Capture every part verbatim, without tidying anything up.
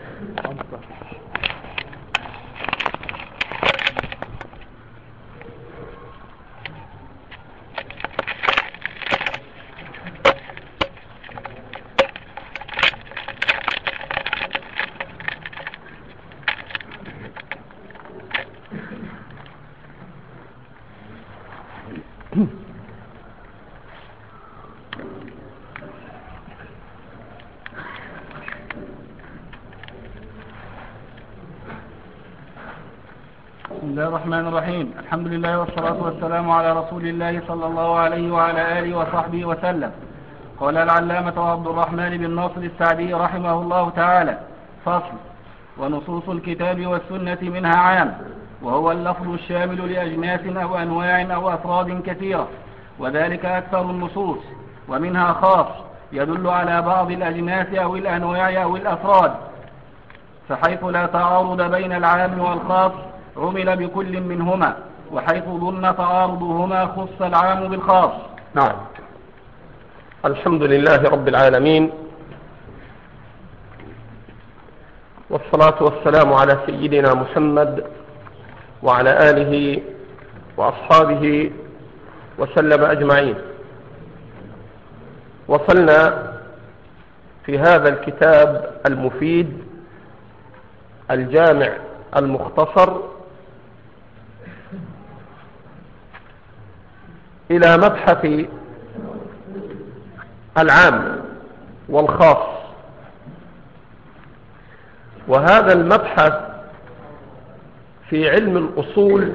بسم الله الرحمن الرحيم. الحمد لله والصلاة والسلام على رسول الله صلى الله عليه وعلى آله وصحبه وسلم. قال العلامة عبد الرحمن بن ناصر السعدي رحمه الله تعالى: فصل. ونصوص الكتاب والسنة منها عام، وهو اللفظ الشامل لأجناس أو أنواع أو أفراد كثيرة، وذلك أكثر النصوص. ومنها خاص يدل على بعض الأجناس أو الأنواع أو الأفراد، فحيث لا تعارض بين العام والخاص عمل بكل منهما، وحيث ظن تعارضهما خص العام بالخاص. نعم. الحمد لله رب العالمين، والصلاة والسلام على سيدنا محمد وعلى آله وأصحابه وسلم أجمعين. وصلنا في هذا الكتاب المفيد الجامع المختصر إلى مبحث العام والخاص، وهذا المبحث في علم الأصول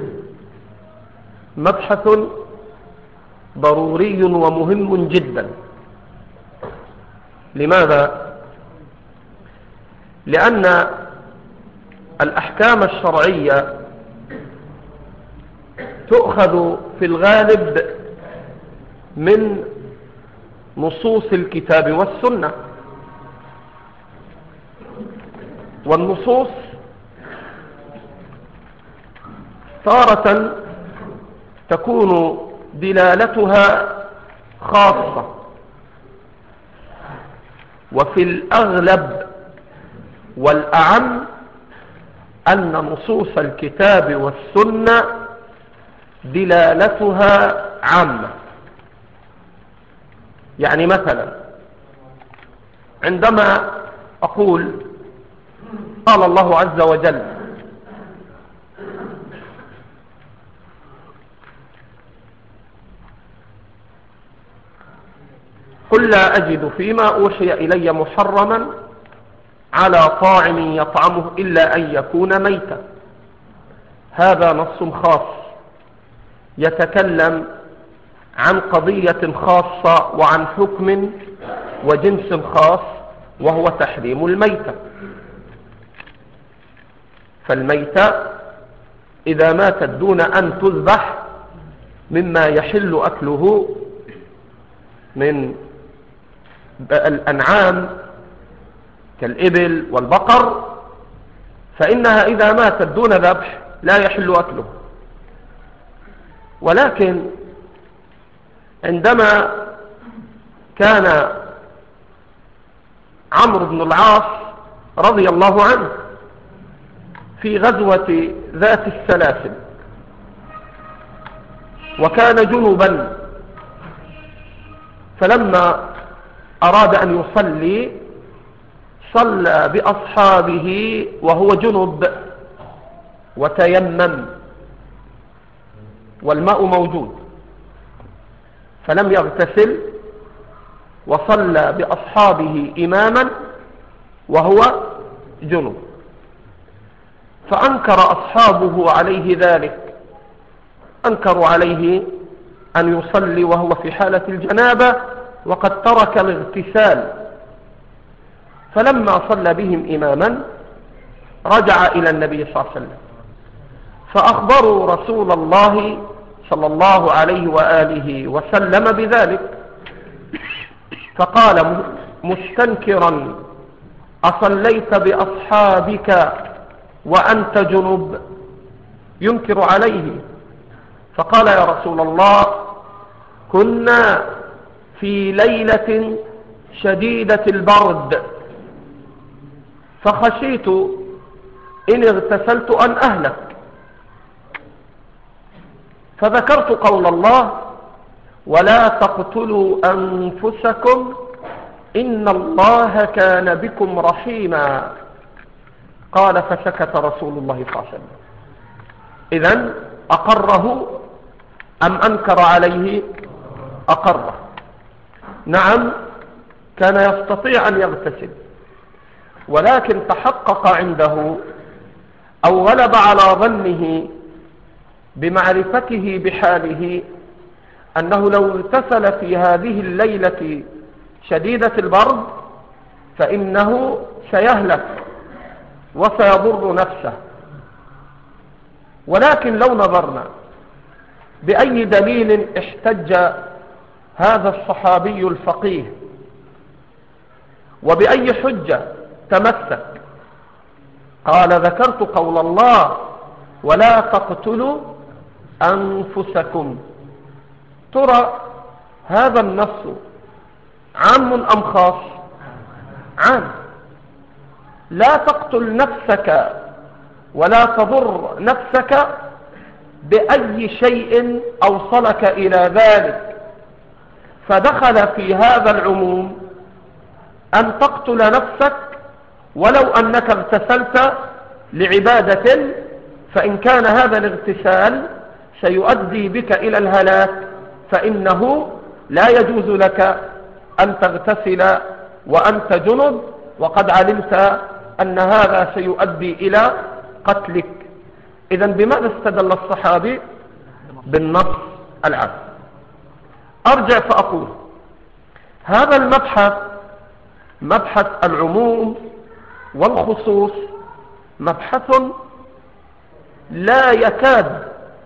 مبحث ضروري ومهم جدا. لماذا؟ لأن الأحكام الشرعية تؤخذ في الغالب من نصوص الكتاب والسنة، والنصوص تارة تكون دلالتها خاصة، وفي الأغلب والأعم أن نصوص الكتاب والسنة دلالتها عامة. يعني مثلا عندما أقول قال الله عز وجل: قل لا أجد فيما أوحي إلي محرما على طاعم يطعمه إلا أن يكون ميتا، هذا نص خاص يتكلم عن قضية خاصة وعن حكم وجنس خاص، وهو تحريم الميتة. فالميتة إذا ماتت دون أن تذبح مما يحل أكله من الأنعام كالإبل والبقر، فإنها إذا ماتت دون ذبح لا يحل أكله. ولكن عندما كان عمرو بن العاص رضي الله عنه في غزوة ذات السلاسل وكان جنبا، فلما أراد أن يصلي صلى بأصحابه وهو جنب وتيمم والماء موجود، فلم يغتسل وصلى بأصحابه إماما وهو جنب، فأنكر أصحابه عليه ذلك، أنكروا عليه أن يصلي وهو في حالة الجنابة وقد ترك الاغتسال. فلما صلى بهم إماما رجع إلى النبي صلى الله عليه وسلم فأخبروا رسول الله صلى الله عليه وآله وسلم بذلك، فقال مستنكرا: أصليت بأصحابك وأنت جنب؟ ينكر عليه. فقال: يا رسول الله، كنا في ليلة شديدة البرد فخشيت إن اغتسلت أن أهلك، فذكرت قول الله: ولا تقتلوا أنفسكم إن الله كان بكم رحيما. قال: فسكت رسول الله صلى الله عليه وسلم. إذن أقره أم أنكر عليه؟ أقره. نعم، كان يستطيع أن يغتسل، ولكن تحقق عنده أو غلب على ظنه بمعرفته بحاله أنه لو اغتسل في هذه الليلة شديدة البرد فإنه سيهلك وسيضر نفسه. ولكن لو نظرنا بأي دليل احتج هذا الصحابي الفقيه وبأي حجة تمسك؟ قال: ذكرت قول الله: ولا تقتلوا أنفسكم. ترى هذا النص عام أم خاص؟ عام. لا تقتل نفسك ولا تضر نفسك بأي شيء أوصلك إلى ذلك، فدخل في هذا العموم أن تقتل نفسك ولو أنك اغتسلت لعبادة، فإن كان هذا الاغتسال سيؤدي بك إلى الهلاك فإنه لا يجوز لك أن تغتسل وأنت جنب، وقد علمت أن هذا سيؤدي إلى قتلك. إذن بماذا استدل الصحابي؟ بالنص العام. أرجع فأقول: هذا المبحث، مبحث العموم والخصوص، مبحث لا يكاد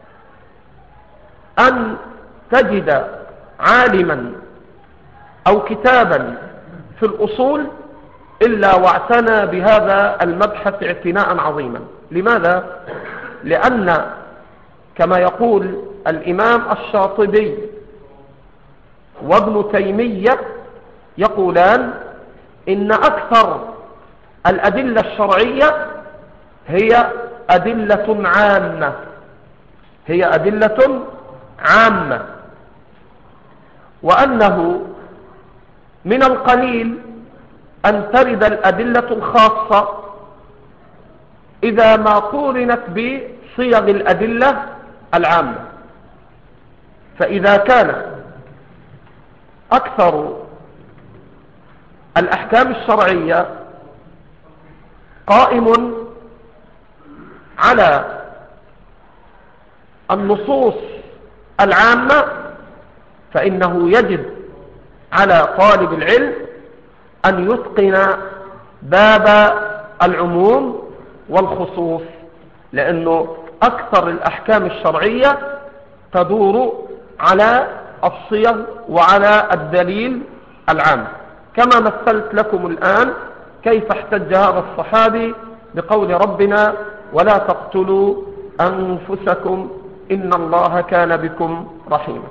أن تجد عالما أو كتابا في الأصول إلا واعتنى بهذا المبحث اعتناء عظيما. لماذا؟ لأن كما يقول الإمام الشاطبي وابن تيمية يقولان: إن أكثر الأدلة الشرعية هي أدلة عامة، هي أدلة عامة، وأنه من القليل أن ترد الأدلة الخاصة إذا ما قورنت بصيغ الأدلة العامة. فإذا كان أكثر الأحكام الشرعية قائم على النصوص العامة، فإنه يجب على طالب العلم أن يتقن باب العموم والخصوص، لأنه أكثر الأحكام الشرعية تدور على الصيغ وعلى الدليل العام، كما مثلت لكم الآن كيف احتج هذا الصحابي بقول ربنا: ولا تقتلوا أنفسكم إن الله كان بكم رحيما.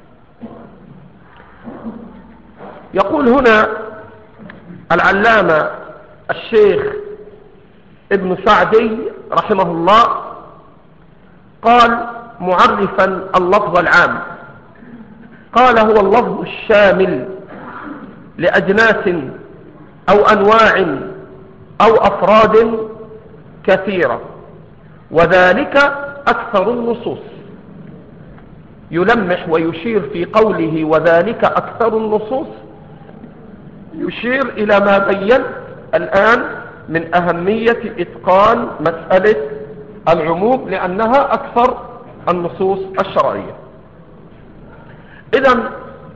يقول هنا العلامة الشيخ ابن سعدي رحمه الله، قال معرفا اللفظ العام، قال: هو اللفظ الشامل لأجناس أو أنواع أو أفراد كثيرة، وذلك أكثر النصوص. يلمح ويشير في قوله وذلك أكثر النصوص، يشير إلى ما بين الآن من أهمية إتقان مسألة العموم، لأنها أكثر النصوص الشرعية. إذن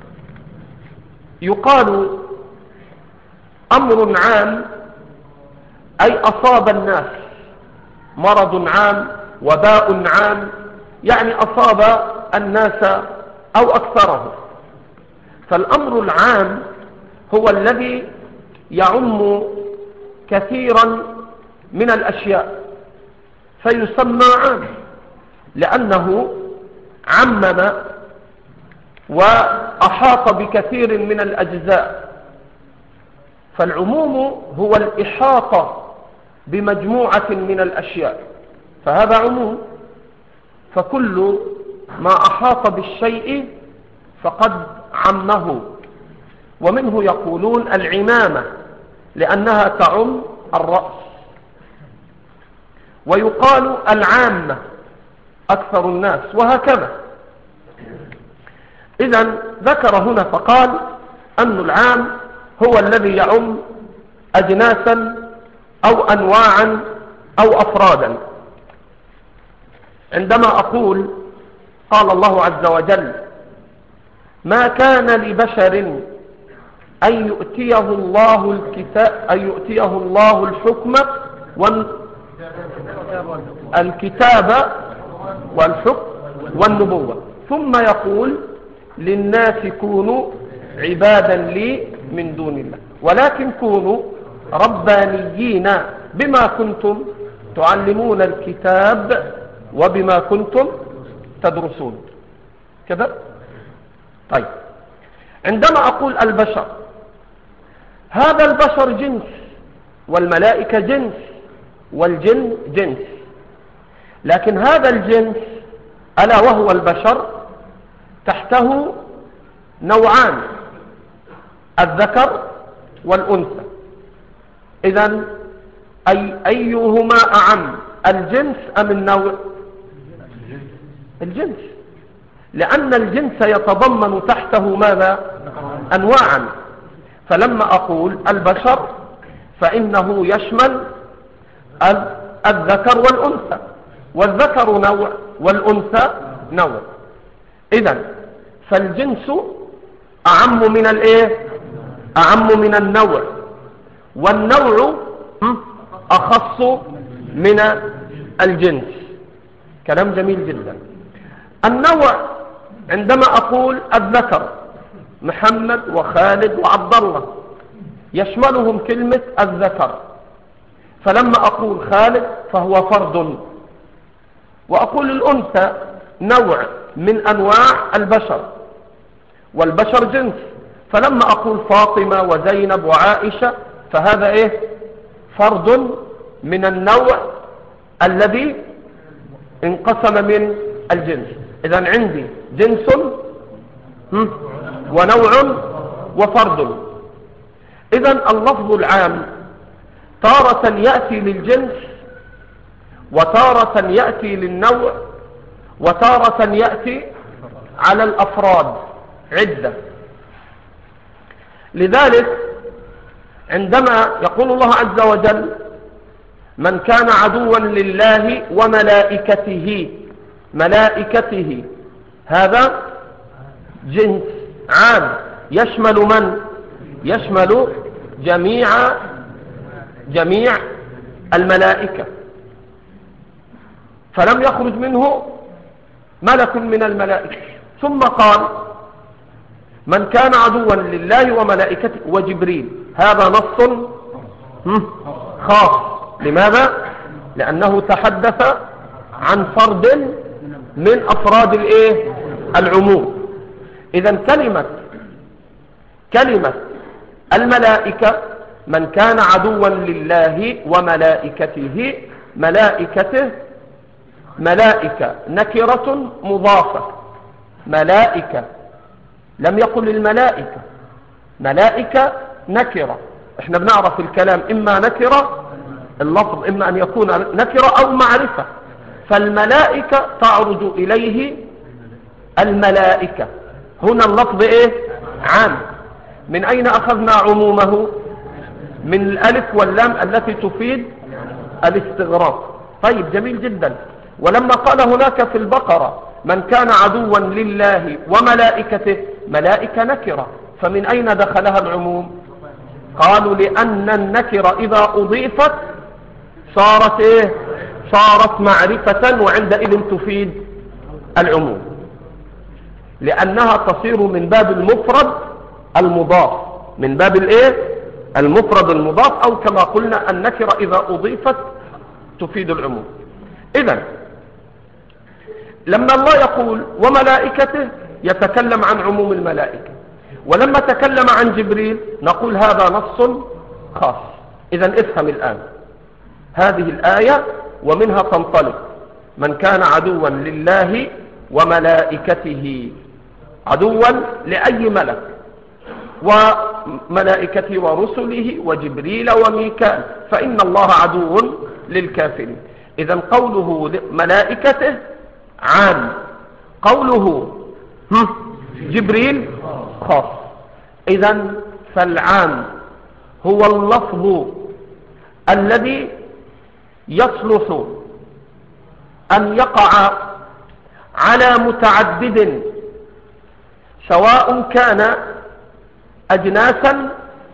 يقال أمر عام أي أصاب الناس، مرض عام، وباء عام، يعني أصاب الناس أو أكثره. فالأمر العام هو الذي يعم كثيرا من الأشياء فيسمى عام، لأنه عمم وأحاط بكثير من الأجزاء. فالعموم هو الإحاطة بمجموعة من الأشياء فهذا عموم، فكل ما أحاط بالشيء فقد عمه. ومنه يقولون العمامة لأنها تعم الرأس، ويقال العامة أكثر الناس، وهكذا. إذن ذكر هنا فقال أن العام هو الذي يعم أجناسا أو أنواعا أو أفرادا. عندما أقول قال الله عز وجل ما كان لبشر أن يؤتيه الله الكتاب أن يؤتيه الله الحكم والكتاب والحكم والنبوة، ثم يقول للناس كونوا عبادا لي من دون الله، ولكن كونوا ربانيين بما كنتم تعلمون الكتاب وبما كنتم تدرسون كذا. طيب، عندما أقول البشر، هذا البشر جنس، والملائكة جنس، والجن جنس، لكن هذا الجنس ألا وهو البشر تحته نوعان، الذكر والأنثى. إذن أي أيهما أعم، الجنس أم النوع؟ الجنس، لأن الجنس يتضمن تحته ماذا؟ أنواعا. فلما أقول البشر فإنه يشمل الذكر والأنثى، والذكر نوع والأنثى نوع. إذن فالجنس أعم من الإيه؟ أعم من النوع، والنوع أخص من الجنس. كلام جميل جدا. النوع عندما أقول الذكر محمد وخالد وعبد الله يشملهم كلمة الذكر، فلما أقول خالد فهو فرد، وأقول الأنثى نوع من أنواع البشر، والبشر جنس، فلما أقول فاطمة وزينب وعائشة فهذا إيه؟ فرد من النوع الذي انقسم من الجنس. إذن عندي جنس ونوع وفرد. إذن اللفظ العام تارة يأتي للجنس، وتارة يأتي للنوع، وتارة يأتي على الأفراد عدة. لذلك عندما يقول الله عز وجل من كان عدوا لله وملائكته، ملائكته هذا جنس عام يشمل من؟ يشمل جميع جميع الملائكة، فلم يخرج منه ملك من الملائكة. ثم قال من كان عدوا لله وملائكته وجبريل، هذا نص خاص. لماذا؟ لأنه تحدث عن فرد من أفراد الإيه؟ العموم. إذن كلمة كلمة الملائكة من كان عدوا لله وملائكته، ملائكته ملائكة نكرة مضافة، ملائكة لم يقل الملائكة، ملائكة نكرة. احنا بنعرف الكلام إما نكرة اللفظ إما أن يكون نكرة أو معرفة، فالملائكة تعرج إليه الملائكة. هنا اللفظ إيه؟ عام. من أين أخذنا عمومه؟ من الألف واللام التي تفيد الاستغراق. طيب، جميل جدا. ولما قال هناك في البقرة من كان عدوا لله وملائكته، ملائكة نكرة، فمن أين دخلها العموم؟ قالوا لأن النكرة إذا أضيفت صارت إيه؟ صارت معرفة، وعندئذ تفيد العموم، لأنها تصير من باب المفرد المضاف، من باب الإيه؟ المفرد المضاف، أو كما قلنا النكرة إذا أضيفت تفيد العموم. إذن لما الله يقول وملائكته يتكلم عن عموم الملائكة، ولما تكلم عن جبريل نقول هذا نص خاص. إذن افهم الآن، هذه الآية ومنها تنطلق: من كان عدوا لله وملائكته، عدوا لأي ملك، وملائكته ورسله وجبريل وميكال، فإن الله عدو للكافرين. إذن قوله ملائكته عام، قوله جبريل خاص. إذن فالعام هو اللفظ الذي يصلح أن يقع على متعدد، سواء كان أجناسا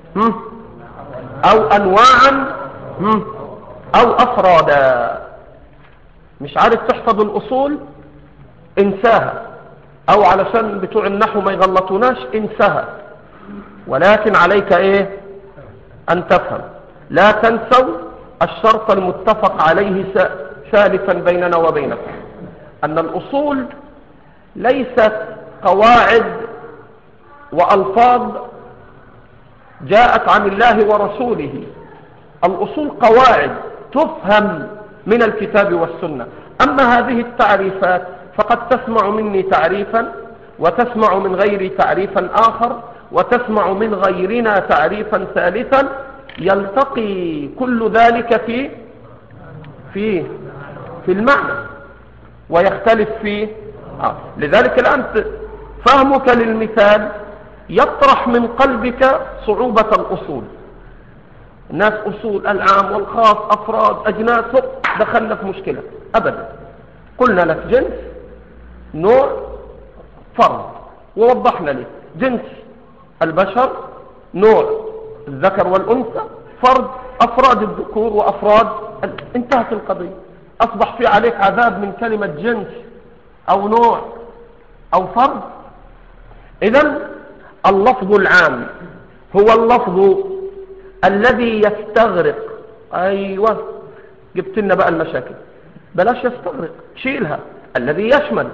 أو أنواعا أو أفرادا. مش عارف تحفظ الأصول انساها، أو علشان بتوع النحو ما يغلطوناش انساها، ولكن عليك إيه؟ أن تفهم. لا تنسوا الشرط المتفق عليه سالفا بيننا وبينكم، أن الأصول ليست قواعد وألفاظ جاءت عن الله ورسوله. الأصول قواعد تفهم من الكتاب والسنة. أما هذه التعريفات فقد تسمع مني تعريفا، وتسمع من غيري تعريفا آخر، وتسمع من غيرنا تعريفا ثالثا، يلتقي كل ذلك في في في المعنى ويختلف فيه. آه. لذلك الآن فهمك للمثال يطرح من قلبك صعوبة الأصول. الناس أصول العام والخاص، أفراد، أجناس، دخلنا في مشكلة. أبدا، قلنا لك جنس، نوع، فرد، ووضحنا لك جنس البشر، نوع الذكر والأنثى، فرد أفراد الذكور وأفراد، انتهت القضية. أصبح في عليك عذاب من كلمة جنس أو نوع أو فرد. إذن اللفظ العام هو اللفظ الذي يستغرق. أيوة، جبت لنا بقى المشاكل. بلاش يستغرق، شيلها. الذي يشمل.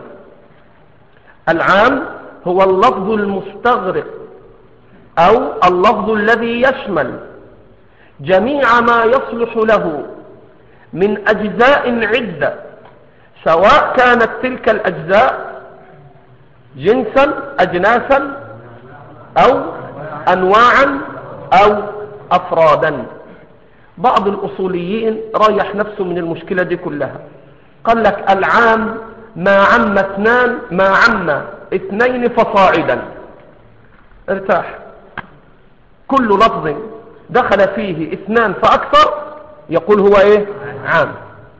العام هو اللفظ المستغرق، أو اللفظ الذي يشمل جميع ما يصلح له من أجزاء عدة، سواء كانت تلك الأجزاء جنسا، أجناسا، أو أنواعا، أو أفرادا. بعض الأصوليين ريح نفسه من المشكلة دي كلها، قال لك العام ما عم اثنان، ما عم اثنين فصاعدا. ارتاح. كل لفظ دخل فيه اثنان فأكثر يقول هو ايه؟ عام.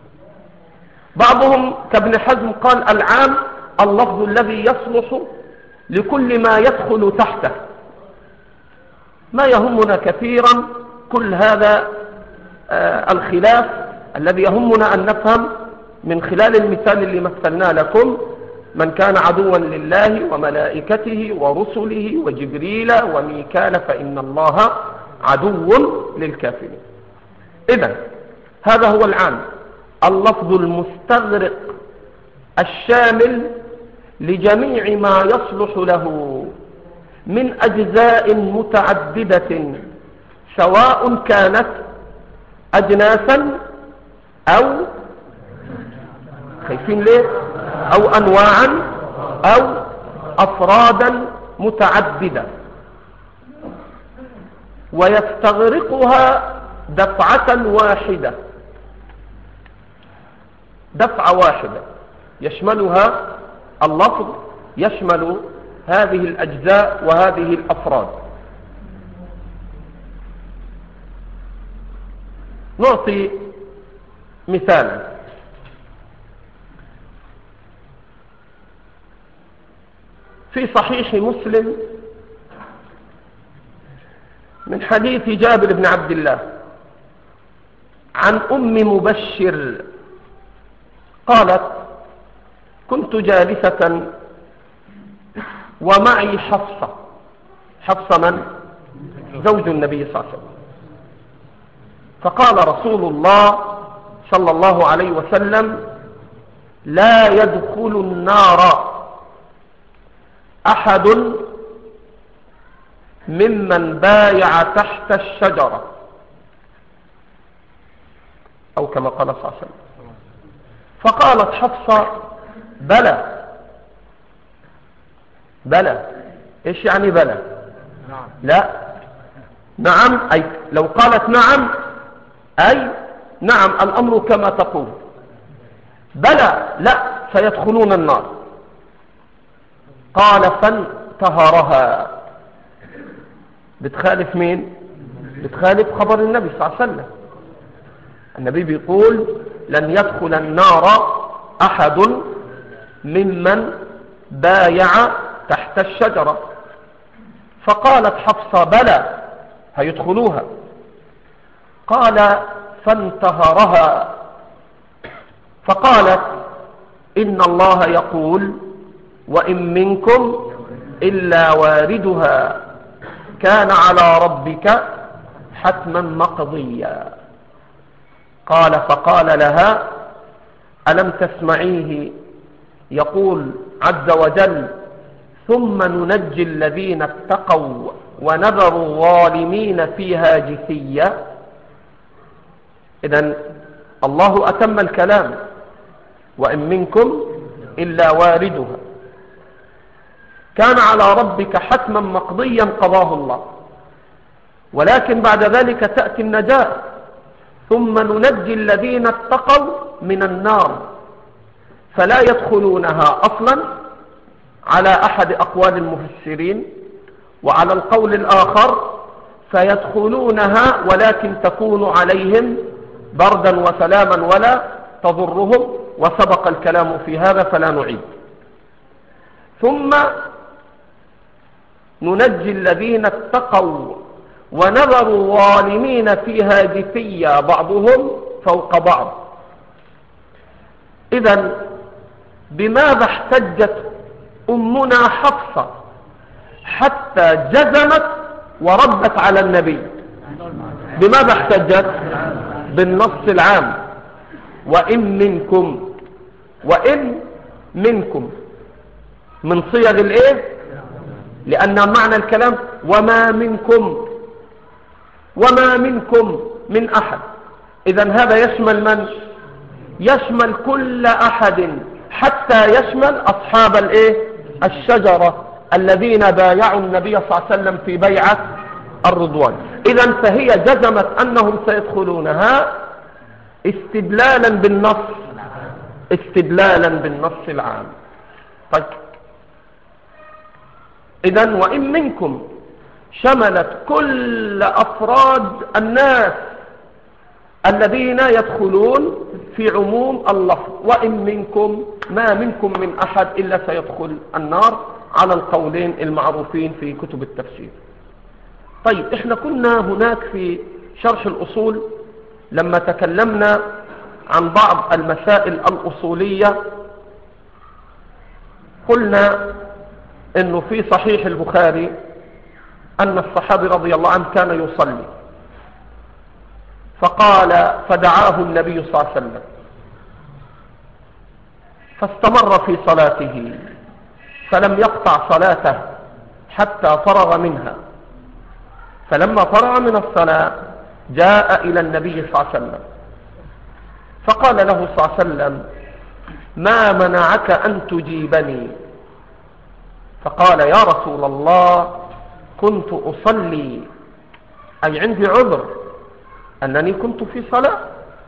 بعضهم كابن حزم قال العام اللفظ الذي يصلح لكل ما يدخل تحته. ما يهمنا كثيرا كل هذا آه الخلاف الذي يهمنا أن نفهم من خلال المثال اللي مثلنا لكم: من كان عدوا لله وملائكته ورسله وجبريل وميكال فإن الله عدو للكافرين. إذن هذا هو العام، اللفظ المستغرق الشامل لجميع ما يصلح له من أجزاء متعددة، سواء كانت أجناسا أو خايفين ليه أو أنواعا أو أفرادا متعددة، ويستغرقها دفعة واحدة، دفعة واحدة يشملها اللفظ، يشمل هذه الأجزاء وهذه الأفراد. نعطي مثالا. في صحيح مسلم من حديث جابر بن عبد الله عن أم مبشر قالت: كنت جالسة ومعي حفصة. حفصة من؟ زوج النبي صلى الله عليه وسلم. فقال رسول الله صلى الله عليه وسلم: لا يدخل النار أحد ممن بايع تحت الشجرة أو كما قال صلى الله عليه وسلم. فقالت حفصة بلى. بلى إيش يعني بلى؟ لا، نعم، أي لو قالت نعم أي نعم الأمر كما تقول. بلى لا، سيدخلون النار. قال فانتهرها. بتخالف مين؟ بتخالف خبر النبي صلى الله عليه وسلم. النبي بيقول لن يدخل النار أحد ممن بايع تحت الشجرة. فقالت حفصة بلى هيدخلوها. قال فانتهرها. فقالت إن الله يقول وإن منكم إلا واردها كان على ربك حتما مقضيا. قال فقال لها ألم تسمعيه يقول عز وجل ثم ننجي الذين اتقوا ونذر الظالمين فيها جثيا. إذن الله أتم الكلام وإن منكم إلا واردها كان على ربك حتما مقضيا قضاه الله. ولكن بعد ذلك تأتي النجاة ثم ننجي الذين اتقوا من النار فلا يدخلونها أصلا على أحد أقوال المفسرين. وعلى القول الآخر فيدخلونها ولكن تكون عليهم بردا وسلاما ولا تضرهم، وسبق الكلام في هذا فلا نعيد. ثم ننجي الذين اتقوا ونذر الظالمين فيها جثيا بعضهم فوق بعض. إذن بماذا احتجت أمنا حفصة حتى جزمت وردت على النبي؟ بماذا احتجت؟ بالنص العام وإن منكم. وإن منكم من صيغ الايه؟ لأن معنى الكلام وما منكم، وما منكم من أحد. إذن هذا يشمل من؟ يشمل كل أحد حتى يشمل أصحاب الايه؟ الشجرة الذين بايعوا النبي صلى الله عليه وسلم في بيعة الرضوان. إذن فهي جزمت أنهم سيدخلونها استدلالا بالنص استدلالا بالنص العام. طيب إذن وإن منكم شملت كل أفراد الناس الذين يدخلون في عموم اللفظ وإن منكم، ما منكم من أحد إلا سيدخل النار على القولين المعروفين في كتب التفسير. طيب احنا كنا هناك في شرح الأصول لما تكلمنا عن بعض المسائل الأصولية قلنا انه في صحيح البخاري ان الصحابي رضي الله عنه كان يصلي فقال فدعاه النبي صلى الله عليه وسلم فاستمر في صلاته فلم يقطع صلاته حتى فرغ منها. فلما فرغ من الصلاة جاء إلى النبي صلى الله عليه وسلم فقال له صلى الله عليه وسلم ما منعك أن تجيبني؟ فقال يا رسول الله كنت أصلي، أي عندي عذر أنني كنت في صلاة.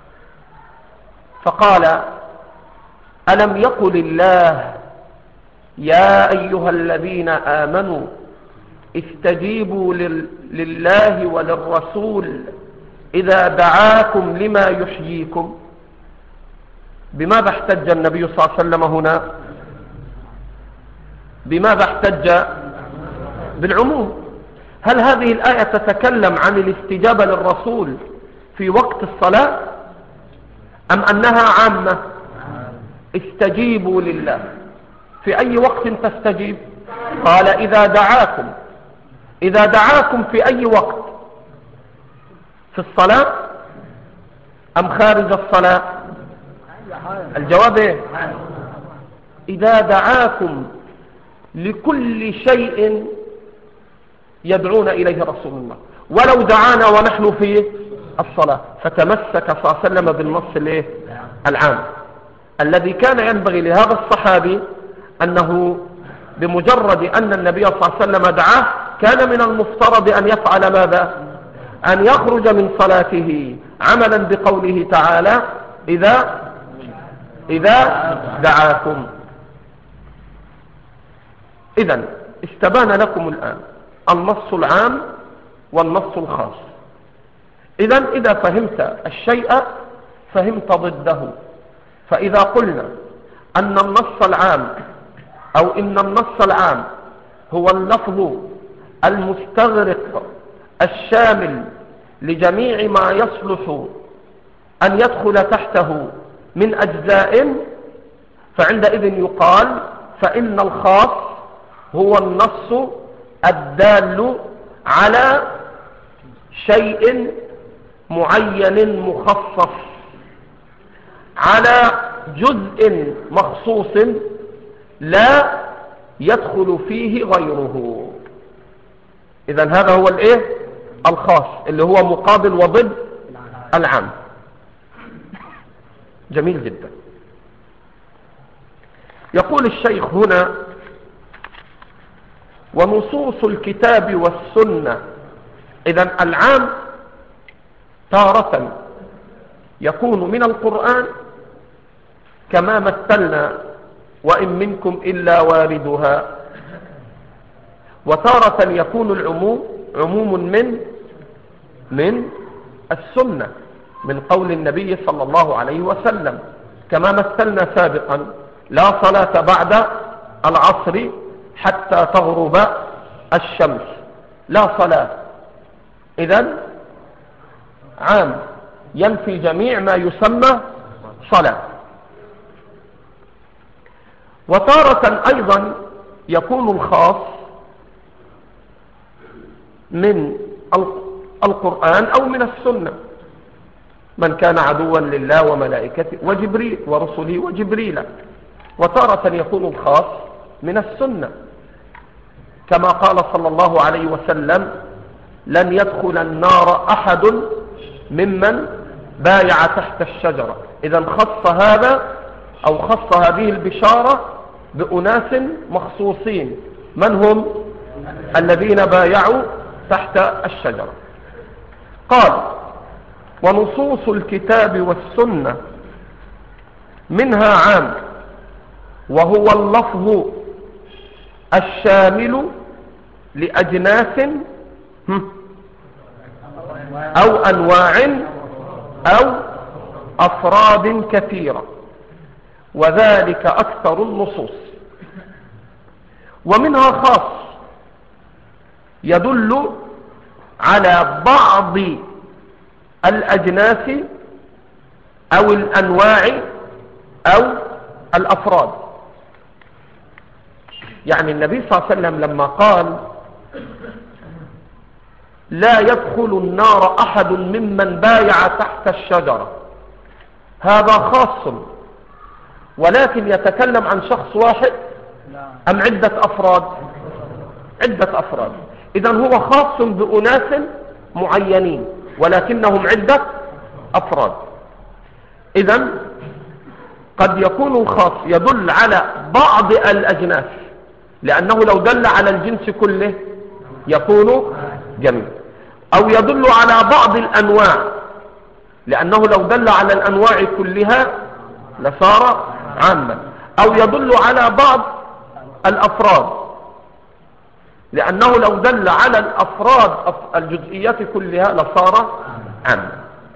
فقال ألم يقل الله يا أيها الذين آمنوا استجيبوا لله وللرسول إذا دعاكم لما يحييكم؟ بماذا احتج النبي صلى الله عليه وسلم هنا؟ بماذا احتج؟ بالعموم. هل هذه الآية تتكلم عن الاستجابة للرسول في وقت الصلاة أم أنها عامة؟ استجيبوا لله في أي وقت تستجيب؟ قال إذا دعاكم. إذا دعاكم في أي وقت؟ في الصلاة أم خارج الصلاة؟ الجواب إيه؟ إذا دعاكم لكل شيء يدعون إليه رسول الله، ولو دعانا ونحن في الصلاة، فتمسك صلى الله عليه وسلم بالنص الايه العام الذي كان ينبغي لهذا الصحابي أنه بمجرد أن النبي صلى الله عليه وسلم دعاه كان من المفترض أن يفعل ماذا؟ أن يخرج من صلاته عملا بقوله تعالى إذا إذا دعاكم. إذن استبان لكم الآن النص العام والنص الخاص. إذن إذا فهمت الشيء فهمت ضده. فإذا قلنا أن النص العام أو إن النص العام هو اللفظ المستغرق الشامل لجميع ما يصلح أن يدخل تحته من أجزاء، فعندئذ يقال فإن الخاص هو النص الدال على شيء معين مخصص، على جزء مخصوص لا يدخل فيه غيره. إذن هذا هو الايه الخاص اللي هو مقابل وضد العام. جميل جدا. يقول الشيخ هنا ونصوص الكتاب والسنة. إذن العام تارة يكون من القرآن كما مثلنا وإن منكم إلا واردها، وتارة يكون العموم عموم من من السنة من قول النبي صلى الله عليه وسلم كما مثلنا سابقا: لا صلاة بعد العصر حتى تغرب الشمس. لا صلاة إذن عام ينفي جميع ما يسمى صلاة. وتارة أيضا يكون الخاص من القرآن أو من السنة: من كان عدوا لله وملائكته وجبريل ورسله وجبريل. وتارة يكون الخاص من السنة كما قال صلى الله عليه وسلم: لن يدخل النار أحد ممن بايع تحت الشجرة. إذا خص هذا أو خص هذه البشارة بأناس مخصوصين. من هم؟ الذين بايعوا تحت الشجرة. قال: ونصوص الكتاب والسنة منها عام وهو اللفظ الشامل لأجناس أو أنواع أو أفراد كثيرة، وذلك أكثر النصوص. ومنها خاص يدل على بعض الأجناس أو الأنواع أو الأفراد. يعني النبي صلى الله عليه وسلم لما قال: لا يدخل النار أحد ممن بايع تحت الشجرة، هذا خاص، ولكن يتكلم عن شخص واحد أم عدة أفراد؟ عدة أفراد. إذن هو خاص بأناس معينين ولكنهم عدة أفراد. إذن قد يكون الخاص يدل على بعض الأجناس، لأنه لو دل على الجنس كله يكون جميع، أو يدل على بعض الأنواع، لأنه لو دل على الأنواع كلها لصار عاما، أو يدل على بعض الأفراد، لأنه لو دل على الأفراد الجزئيات كلها لصار عاما.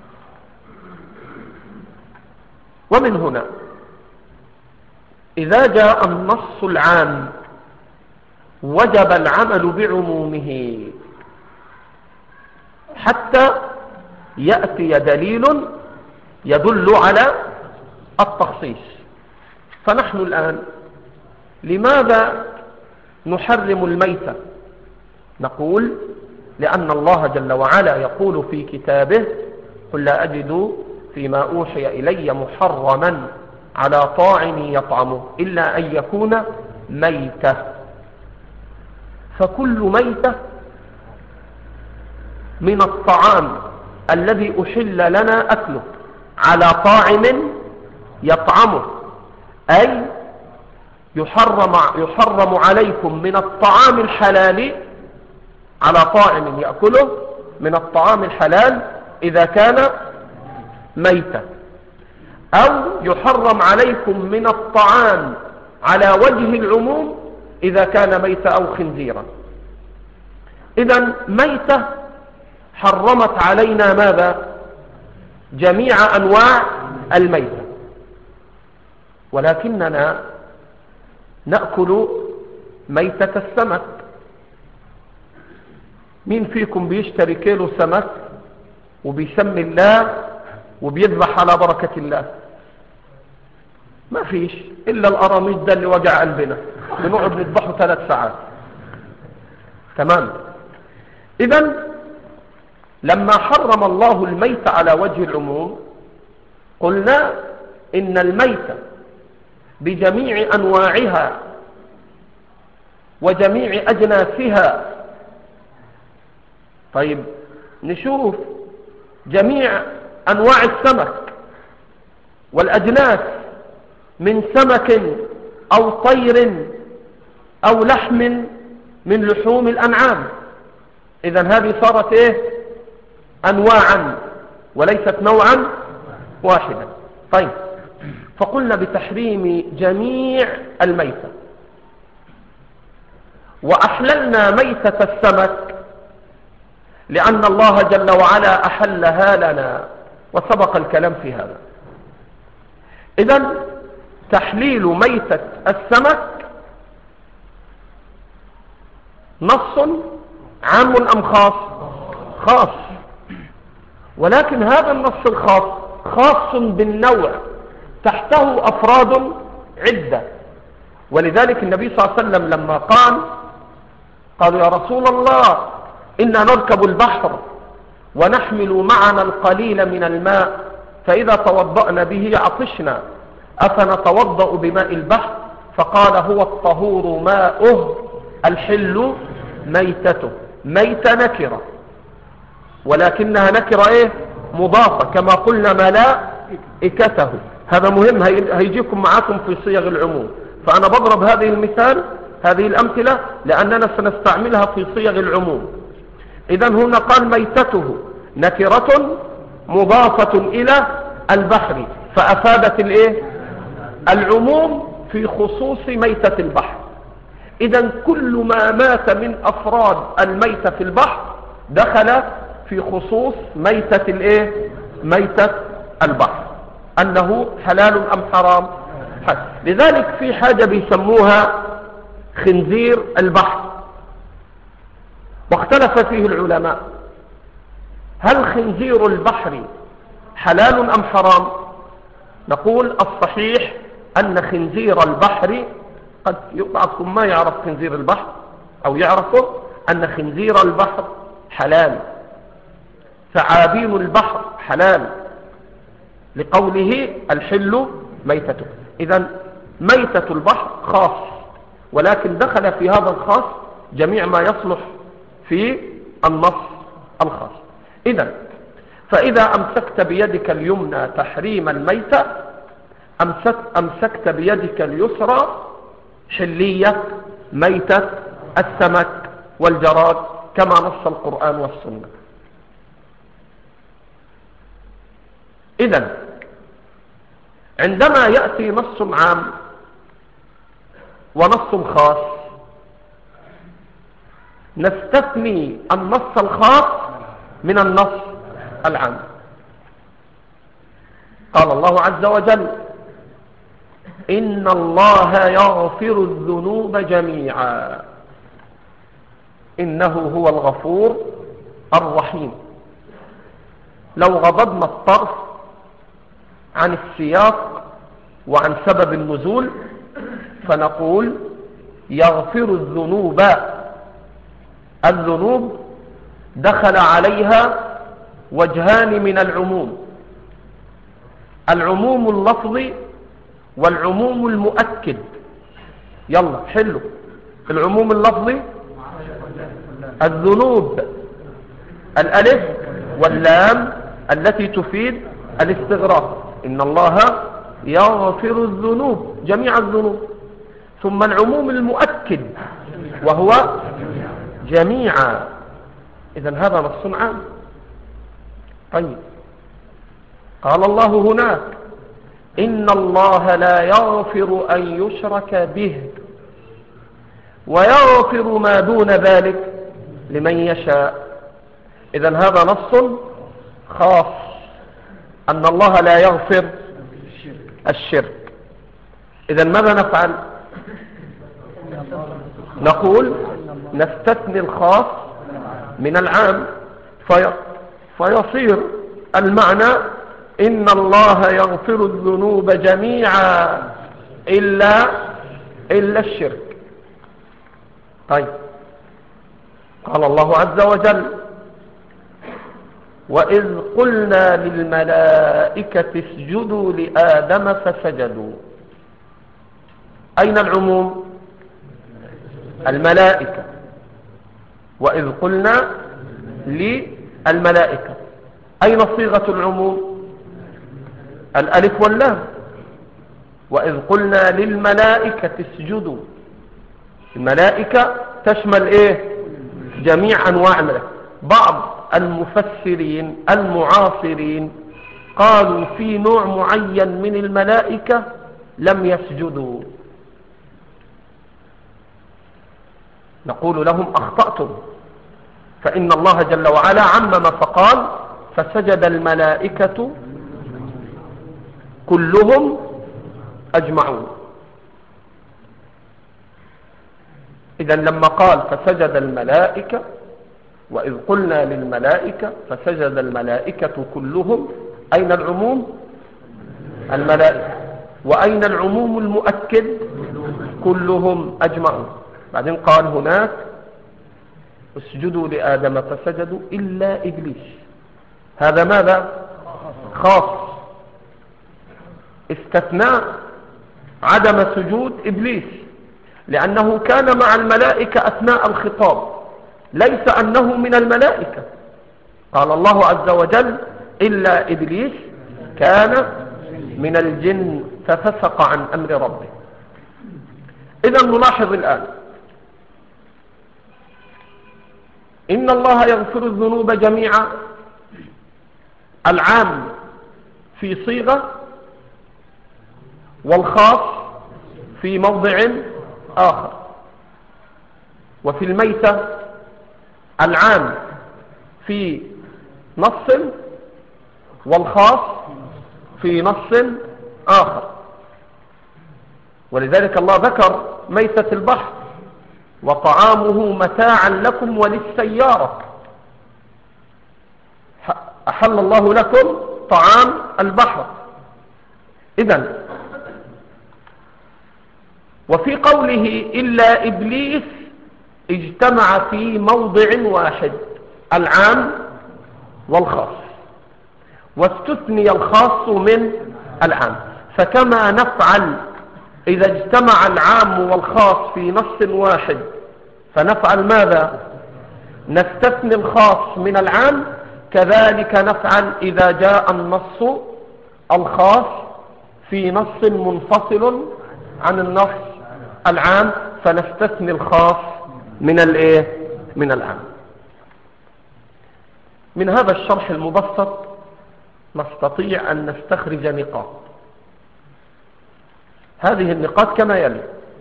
ومن هنا إذا جاء النص العام وجب العمل بعمومه حتى يأتي دليل يدل على التخصيص. فنحن الآن لماذا نحرم الميتة؟ نقول: لأن الله جل وعلا يقول في كتابه: قل لا أجد فيما أوحي إلي محرما على طاعم يطعمه إلا أن يكون ميتة. فكل ميتة من الطعام الذي أحل لنا أكله على طاعم يطعمه، أي يحرم, يحرم عليكم من الطعام الحلال على طاعم يأكله من الطعام الحلال إذا كان ميتا، أو يحرم عليكم من الطعام على وجه العموم إذا كان ميتا أو خنزيرا. إذن ميتة حرمت علينا ماذا؟ جميع أنواع الميتة، ولكننا نأكل ميتة السمك. مين فيكم بيشتري كيلو سمك وبيسمي الله وبيذبح على بركة الله؟ ما فيش إلا القراميط ده اللي وجع قلبنا بنقعد نذبحه ثلاث ساعات. تمام. إذن لما حرم الله الميت على وجه العموم قلنا إن الميت بجميع أنواعها وجميع أجناسها. طيب نشوف جميع أنواع السمك والأجناس من سمك أو طير أو لحم من لحوم الأنعام. إذن هذه صارت إيه؟ أنواعا وليست نوعا واحدا. طيب فقلنا بتحريم جميع الميتة، وأحللنا ميتة السمك لأن الله جل وعلا أحلها لنا وسبق الكلام في هذا. إذن تحليل ميتة السمك نص عام أم خاص؟ خاص. ولكن هذا النص الخاص خاص بالنوع، تحته أفراد عدة. ولذلك النبي صلى الله عليه وسلم لما قال قالوا يا رسول الله إنا نركب البحر ونحمل معنا القليل من الماء فإذا توضأنا به عطشنا أفنتوضأ بماء البحر؟ فقال هو الطهور ماؤه الحل ميتته. ميت نكرة ولكنها نكرة ايه؟ مضافة، كما قلنا ملائكته. هذا مهم هيجيكم معاكم في صيغ العموم، فأنا بضرب هذه المثال هذه الأمثلة لأننا سنستعملها في صيغ العموم. إذن هنا قال ميتته نكرة مضافة إلى البحر، فأفادت الايه؟ العموم في خصوص ميتة البحر. إذن كل ما مات من أفراد الميتة في البحر دخل في خصوص ميتة الايه؟ ميتة البحر، أنه حلال أم حرام؟ حلال. لذلك في حاجة بيسموها خنزير البحر، واختلف فيه العلماء هل خنزير البحر حلال أم حرام؟ نقول الصحيح أن خنزير البحر، قد بعضكم ما يعرف خنزير البحر أو يعرفه، أن خنزير البحر حلال، ثعابين البحر حلال، لقوله الحل ميتته. إذن ميتة البحر خاص، ولكن دخل في هذا الخاص جميع ما يصلح في النص الخاص. إذن فإذا أمسكت بيدك اليمنى تحريم الميتة أمسك أمسكت بيدك اليسرى حلية ميتة السمك والجراد كما نص القرآن والسنة. إذن عندما يأتي نص عام ونص خاص نستثني النص الخاص من النص العام. قال الله عز وجل إن الله يغفر الذنوب جميعا إنه هو الغفور الرحيم. لو غضبنا الطرف عن السياق وعن سبب النزول فنقول يغفر الذنوب. الذنوب دخل عليها وجهان من العموم، العموم اللفظي والعموم المؤكد. يلا حلو. العموم اللفظي الذنوب الألف واللام التي تفيد الاستغراق، إن الله يغفر الذنوب جميع الذنوب. ثم العموم المؤكد وهو جميعا، إذن هذا نص عام. طيب، قال الله هناك إن الله لا يغفر أن يشرك به ويغفر ما دون ذلك لمن يشاء. إذن هذا نص خاص أن الله لا يغفر الشرك. إذن ماذا نفعل؟ نقول نستثني الخاص من العام في فيصير المعنى إن الله يغفر الذنوب جميعا إلا إلا الشرك. طيب، قال الله عز وجل وإذ قلنا للملائكة اسجدوا لآدم فسجدوا. أين العموم؟ الملائكة. وإذ قلنا للملائكة، أين صيغة العموم؟ الألف واللام. وإذ قلنا للملائكة اسجدوا، الملائكة تشمل إيه؟ جميع أنواع الملائكة. بعض المفسرين المعاصرين قالوا في نوع معين من الملائكة لم يسجدوا، نقول لهم أخطأتم، فإن الله جل وعلا عمم فقال فسجد الملائكة كلهم أجمعون. إذن لما قال فسجد الملائكة وإذ قلنا للملائكة فسجد الملائكة كلهم، أين العموم؟ الملائكة. وأين العموم المؤكد؟ كلهم أجمعون. بعدين قال هناك اسجدوا لآدم فسجدوا إلا إبليس. هذا ماذا؟ خاص، استثناء عدم سجود إبليس لأنه كان مع الملائكة أثناء الخطاب، ليس أنه من الملائكة. قال الله عز وجل إلا إبليس كان من الجن ففسق عن أمر ربه. إذا نلاحظ الآن إن الله يغفر الذنوب جميعا، العام في صيغة والخاص في موضع آخر. وفي الميتة العام في نص والخاص في نص آخر. ولذلك الله ذكر ميتة البحر وطعامه متاعا لكم وللسيارة، أحل الله لكم طعام البحر. إذن وفي قوله إلا إبليس اجتمع في موضع واحد العام والخاص، واستثني الخاص من العام. فكما نفعل إذا اجتمع العام والخاص في نص واحد فنفعل ماذا؟ نستثني الخاص من العام، كذلك نفعل إذا جاء النص الخاص في نص منفصل عن النص العام فنستثني الخاص من الايه؟ من العام. من هذا الشرح المبسط نستطيع أن نستخرج نقاط. هذه النقاط كما يلي: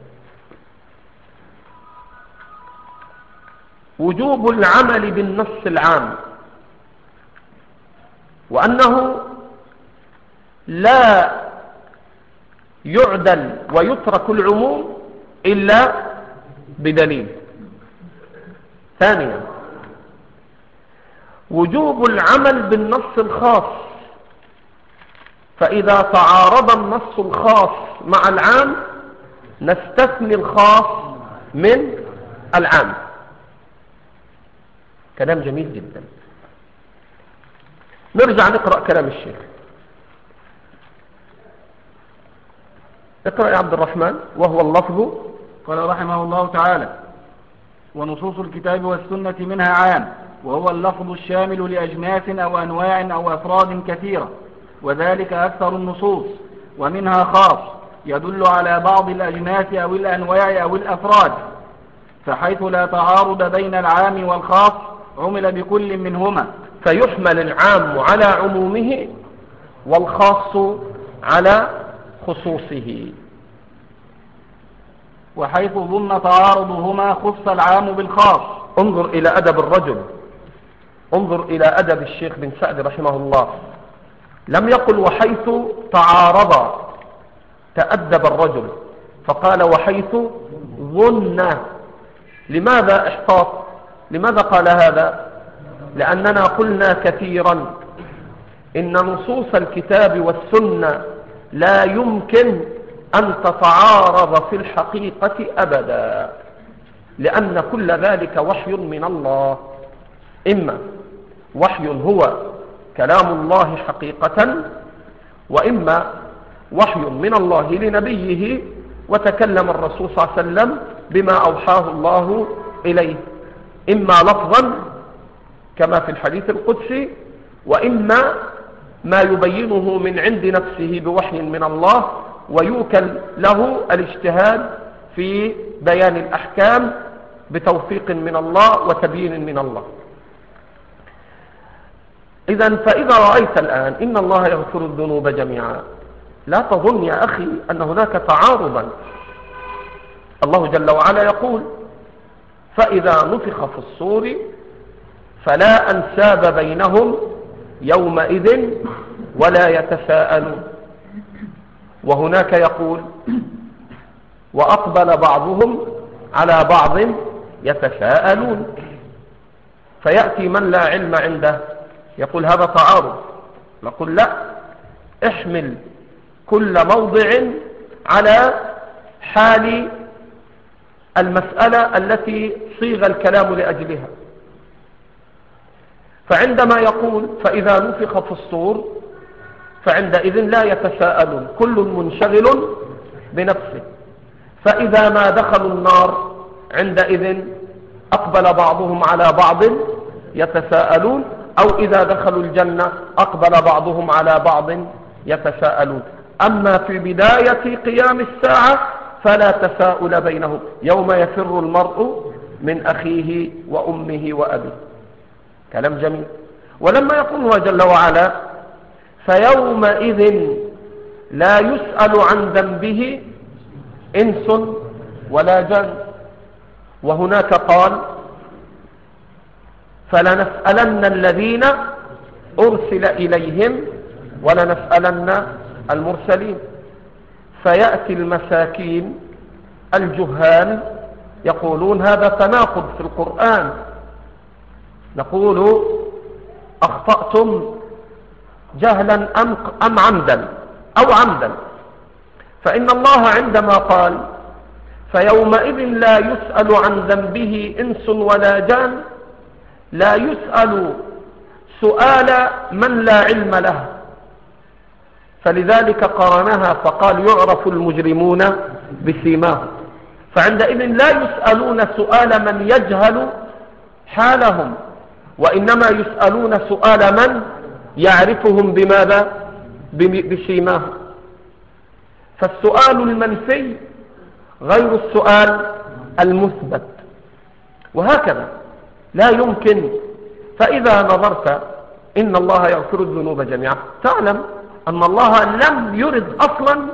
وجوب العمل بالنص العام، وأنه لا يعدل ويترك العموم إلا بدليل. ثانيا، وجوب العمل بالنص الخاص، فإذا تعارض النص الخاص مع العام نستثني الخاص من العام. كلام جميل جدا. نرجع نقرأ كلام الشيخ. اقرأ يا عبد الرحمن. وهو اللفظ. قال رحمه الله تعالى: ونصوص الكتاب والسنة منها عام وهو اللفظ الشامل لأجناس أو أنواع أو أفراد كثيرة، وذلك أكثر النصوص، ومنها خاص يدل على بعض الأجناس أو الأنواع أو الأفراد، فحيث لا تعارض بين العام والخاص عمل بكل منهما، فيحمل العام على عمومه والخاص على خصوصه. وحيث ظن تعارضهما خص العام بالخاص. انظر إلى أدب الرجل، انظر إلى أدب الشيخ بن سعد رحمه الله، لم يقل وحيث تعارض، تأدب الرجل فقال وحيث ظن. لماذا احتاط؟ لماذا قال هذا؟ لأننا قلنا كثيرا إن نصوص الكتاب والسنة لا يمكن أن تتعارض في الحقيقة أبدا، لأن كل ذلك وحي من الله، إما وحي هو كلام الله حقيقة، وإما وحي من الله لنبيه وتكلم الرسول صلى الله عليه وسلم بما أوحاه الله إليه، إما لفظا كما في الحديث القدسي، وإما ما يبينه من عند نفسه بوحي من الله، ويوكل له الاجتهاد في بيان الأحكام بتوفيق من الله وتبيين من الله. إذن فإذا رأيت الآن إن الله يغفر الذنوب جميعا، لا تظن يا أخي أن هناك تعارضا. الله جل وعلا يقول فإذا نفخ في الصور فلا أنساب بينهم يومئذ ولا يتساءلون، وهناك يقول وأقبل بعضهم على بعض يتساءلون، فيأتي من لا علم عنده يقول هذا تعارض. نقول لا، احمل كل موضع على حال المسألة التي صيغ الكلام لأجلها. فعندما يقول فإذا نفخ في الصور فعندئذ لا يتساءلون، كل منشغل بنفسه. فإذا ما دخلوا النار عندئذ أقبل بعضهم على بعض يتساءلون، أو إذا دخلوا الجنة أقبل بعضهم على بعض يتساءلون. أما في بداية قيام الساعة فلا تساؤل بينهم، يوم يفر المرء من أخيه وأمه وأبيه. كلام جميل. ولما يقول الله جل وعلا فيومئذ لا يسأل عن ذنبه إنس ولا جان، وهناك قال فلنسألن الذين أرسل إليهم ولنسألن المرسلين. فيأتي المساكين الجهال يقولون هذا تناقض في القرآن، نقول أخطأتم جهلا أم, أم عمدا أو عمدا. فإن الله عندما قال فيومئذ لا يسأل عن ذنبه إنس ولا جان، لا يسأل سؤال من لا علم له، فلذلك قارنها فقال يعرف المجرمون بسيماهم. فعندئذ لا يسألون سؤال من يجهل حالهم، وإنما يسألون سؤال من يعرفهم بماذا؟ بسيماهم. فالسؤال المنفي غير السؤال المثبت، وهكذا لا يمكن. فإذا نظرت إن الله يغفر الذنوب جميعا، تعلم أن الله لم يرد أصلا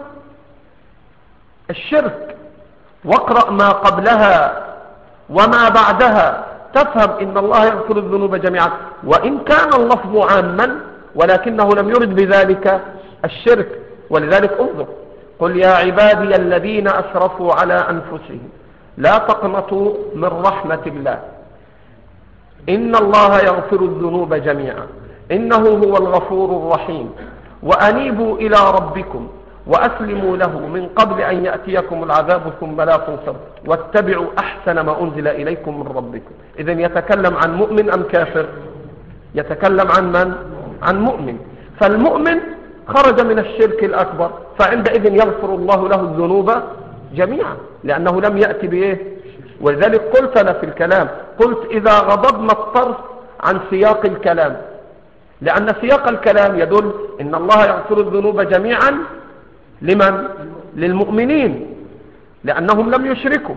الشرك، واقرأ ما قبلها وما بعدها تفهم إن الله يغفر الذنوب جميعا، وإن كان اللفظ عاما ولكنه لم يرد بذلك الشرك. ولذلك انظر قل يا عبادي الذين أسرفوا على أنفسهم لا تقنطوا من رحمة الله إن الله يغفر الذنوب جميعا إنه هو الغفور الرحيم وأنيبوا إلى ربكم وأسلموا له من قبل أن يأتيكم العذاب ثم لا تنصروا واتبعوا أحسن ما أنزل إليكم من ربكم. إذن يتكلم عن مؤمن أم كافر؟ يتكلم عن من؟ عن مؤمن. فالمؤمن خرج من الشرك الأكبر، فعندئذ يغفر الله له الذنوب جميعا لأنه لم يأتي بإيه. ولذلك قلت أنا في الكلام، قلت إذا غضبنا الطرف عن سياق الكلام، لأن سياق الكلام يدل إن الله يغفر الذنوب جميعا لمن؟ للمؤمنين، لأنهم لم يشركوا.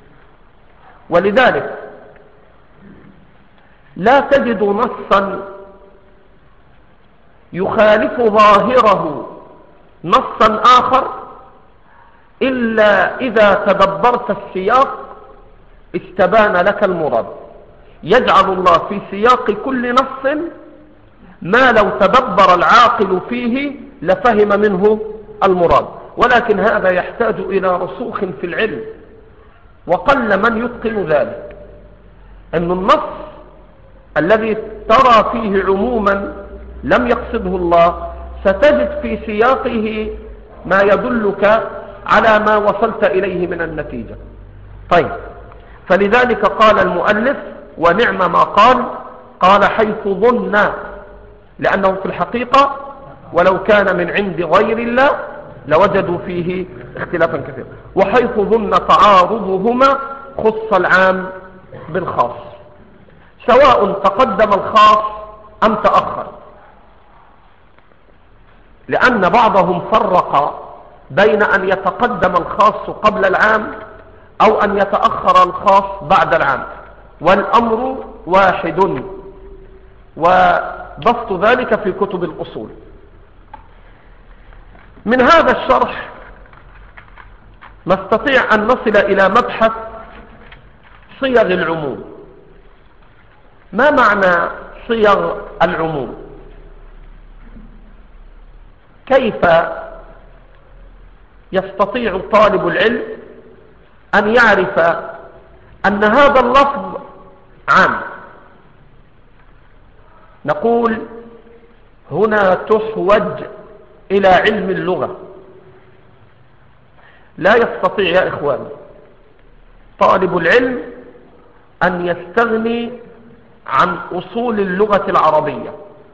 ولذلك لا تجد نصا يخالف ظاهره نصا آخر إلا إذا تدبرت السياق استبان لك المراد. يجعل الله في سياق كل نص ما لو تدبر العاقل فيه لفهم منه المراد، ولكن هذا يحتاج إلى رسوخ في العلم، وقل من يتقن ذلك. أن النص الذي ترى فيه عموما لم يقصده الله ستجد في سياقه ما يدلك على ما وصلت إليه من النتيجة. طيب، فلذلك قال المؤلف ونعم ما قال، قال حيث ظن، لأنه في الحقيقة ولو كان من عند غير الله لوجدوا فيه اختلافا كثيرا. وحيث ظن تعارضهما خص العام بالخاص، سواء تقدم الخاص أم تأخر، لأن بعضهم فرق بين أن يتقدم الخاص قبل العام أو أن يتأخر الخاص بعد العام، والأمر واحد، وبسط ذلك في كتب الأصول. من هذا الشرح نستطيع أن نصل إلى مبحث صيغ العموم. ما معنى صيغ العموم؟ كيف يستطيع طالب العلم أن يعرف أن هذا اللفظ عام؟ نقول هنا تحوج إلى علم اللغة. لا يستطيع يا إخوان طالب العلم أن يستغني عن أصول اللغة العربية،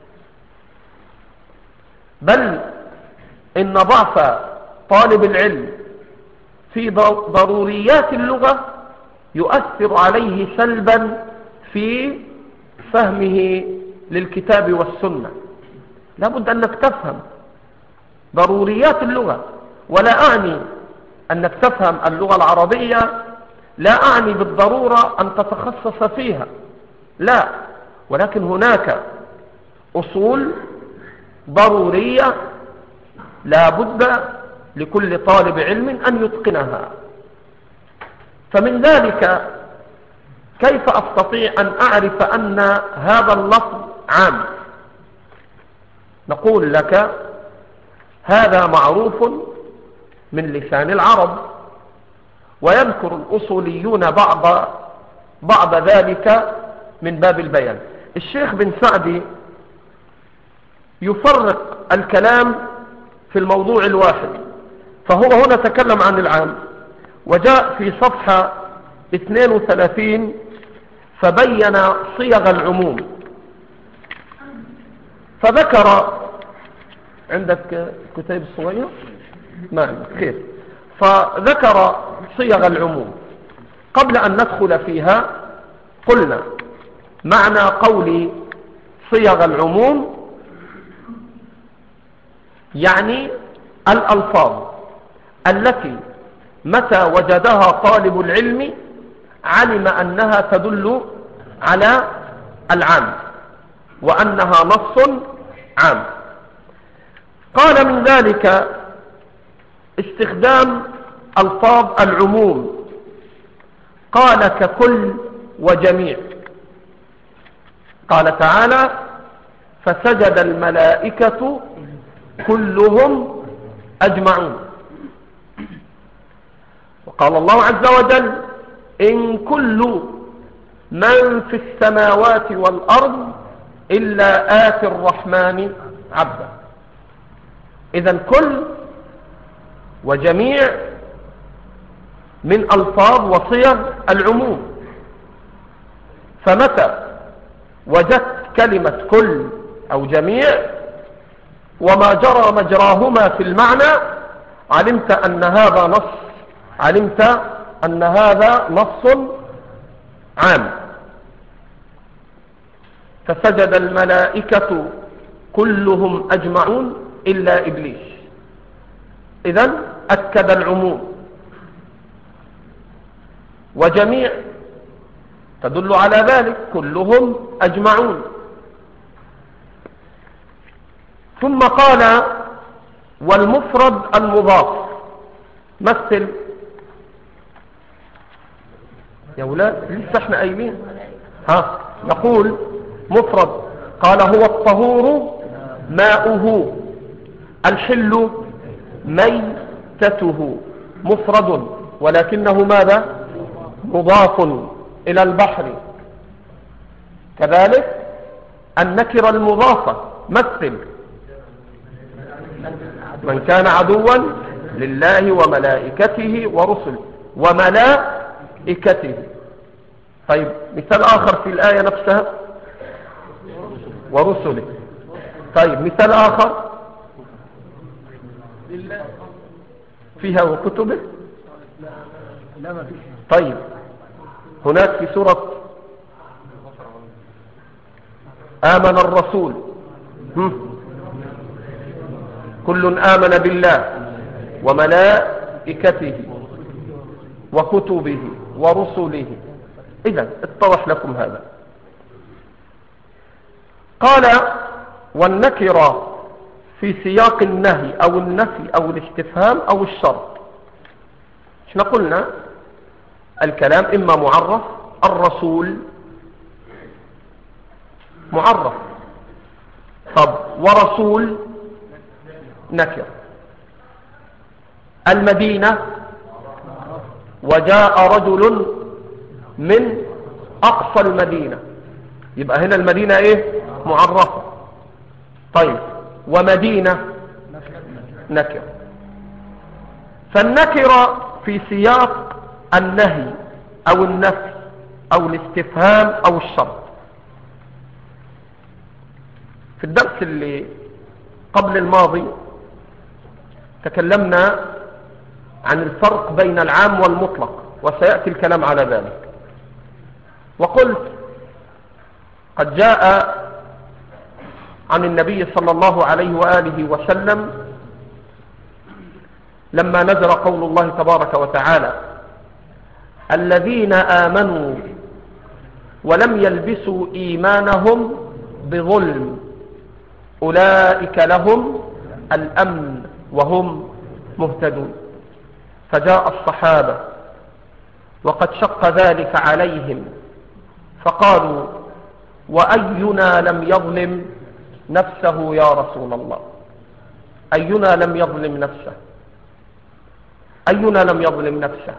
بل إن ضعف طالب العلم في ضروريات اللغة يؤثر عليه سلبا في فهمه للكتاب والسنة. لا بد أنك تفهم ضروريات اللغة، ولا أعني أنك تفهم اللغة العربية، لا أعني بالضرورة أن تتخصص فيها، لا، ولكن هناك أصول ضرورية لا بد لكل طالب علم أن يتقنها. فمن ذلك كيف أستطيع أن أعرف أن هذا اللفظ عام؟ نقول لك هذا معروف من لسان العرب، ويذكر الأصوليون بعض بعض ذلك من باب البيان. الشيخ بن سعدي يفرق الكلام في الموضوع الواحد، فهو هنا تكلم عن العام، وجاء في صفحة اثنين وثلاثين فبين صيغ العموم، فذكر عندك كتاب الصغير ما عندك خير، فذكر صيغ العموم. قبل أن ندخل فيها قلنا معنى قول صيغ العموم يعني الألفاظ التي متى وجدها طالب العلم علم أنها تدل على العام وأنها نص عام. قال من ذلك استخدام ألفاظ العموم، قال ككل وجميع. قال تعالى فسجد الملائكة كلهم أجمعون. وقال الله عز وجل إن كل من في السماوات والأرض إلا آتي الرحمن عبدا. إذن كل وجميع من ألفاظ وصيغ العموم، فمتى وجدت كلمة كل أو جميع وما جرى مجراهما في المعنى علمت أن هذا نص علمت أن هذا نص عام. فسجد الملائكة كلهم أجمعون إلا إبليس. إذن أكد العموم، وجميع تدل على ذلك، كلهم أجمعون. ثم قال والمفرد المضاف. مثل يا ولاد، لسه احنا قايلين. ها نقول مفرد، قال هو الطهور ماؤه، الحل ميتته. مفرد ولكنه ماذا؟ مضاف إلى البحر. كذلك النكرة المضافة. مثل من كان عدوا لله وملائكته ورسله وملائكته. طيب مثال آخر في الآية نفسها ورسله. طيب مثال آخر فيها وكتبه. طيب هناك في سورة آمن الرسول، كل آمن بالله وملائكته وكتبه ورسله. إذن اتضح لكم هذا. قال والنكرة في سياق النهي أو النفي أو الاستفهام أو الشرط. احنا قلنا الكلام إما معرف، الرسول معرف، طب ورسول نكر. المدينة وجاء رجل من أقصى المدينة، يبقى هنا المدينة ايه؟ معرفة. طيب ومدينة نكر. فالنكرة في سياق النهي أو النفي أو الاستفهام أو الشرط. في الدرس اللي قبل الماضي تكلمنا عن الفرق بين العام والمطلق، وسيأتي الكلام على ذلك. وقلت قد جاء عن النبي صلى الله عليه وآله وسلم لما نزل قول الله تبارك وتعالى الذين آمنوا ولم يلبسوا إيمانهم بظلم أولئك لهم الأمن وهم مهتدون. فجاء الصحابة وقد شق ذلك عليهم فقالوا وأينا لم يظلم نفسه يا رسول الله؟ أينا لم يظلم نفسه؟ أينا لم يظلم نفسه؟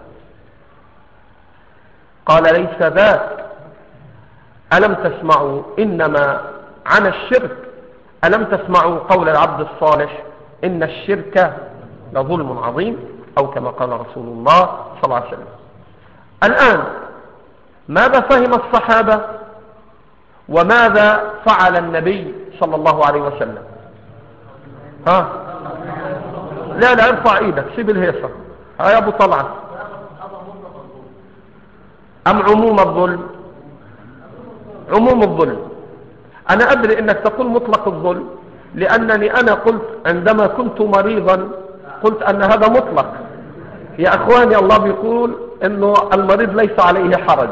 قال ليس ذاك، ألم تسمعوا إنما عن الشرك، ألم تسمعوا قول العبد الصالح إن الشرك لظلم عظيم، أو كما قال رسول الله صلى الله عليه وسلم. الآن ماذا فهم الصحابة وماذا فعل النبي صلى الله عليه وسلم؟ ها لا لا ارفع ايدك، سيب الهيصة. ها يا ابو طلعت، ام عموم الظلم؟ عموم الظلم. انا ادري انك تقول مطلق الظلم، لانني انا قلت عندما كنت مريضا قلت ان هذا مطلق. يا اخواني الله بيقول انه المريض ليس عليه حرج.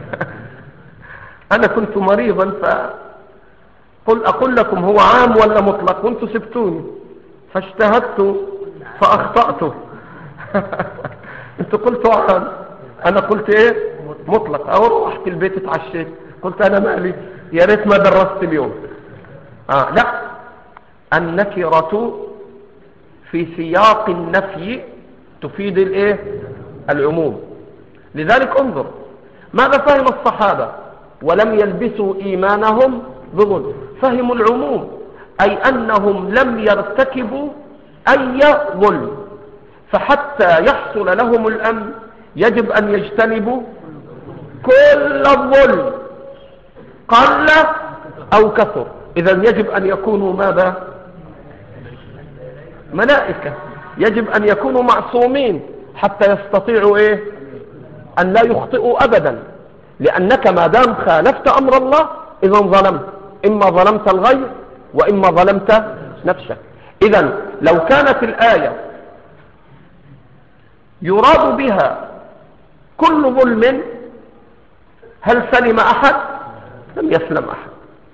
انا كنت مريضا فقل اقول لكم هو عام ولا مطلق، وانتم سبتوني فاجتهدت فاخطأت. انتوا قلتوا عام، انا قلت ايه؟ مطلق. او رحت البيت اتعشيت قلت انا مالي، يا ريت ما درست اليوم. آه لا، النكرة في سياق النفي تفيد الايه؟ العموم. لذلك انظر ماذا فهم الصحابة ولم يلبسوا إيمانهم بظلم. فهموا العموم، أي أنهم لم يرتكبوا أي ظلم، فحتى يحصل لهم الأمن يجب أن يجتنبوا كل الظلم قل أو كثر. إذن يجب أن يكونوا ماذا؟ ملائكة. يجب أن يكونوا معصومين حتى يستطيعوا إيه؟ أن لا يخطئوا أبدا، لأنك ما دام خالفت أمر الله إذن ظلمت. إما ظلمت الغير وإما ظلمت نفسك. إذن لو كانت الآية يراد بها كل ظلم هل سلم أحد؟ لم يسلم أحد.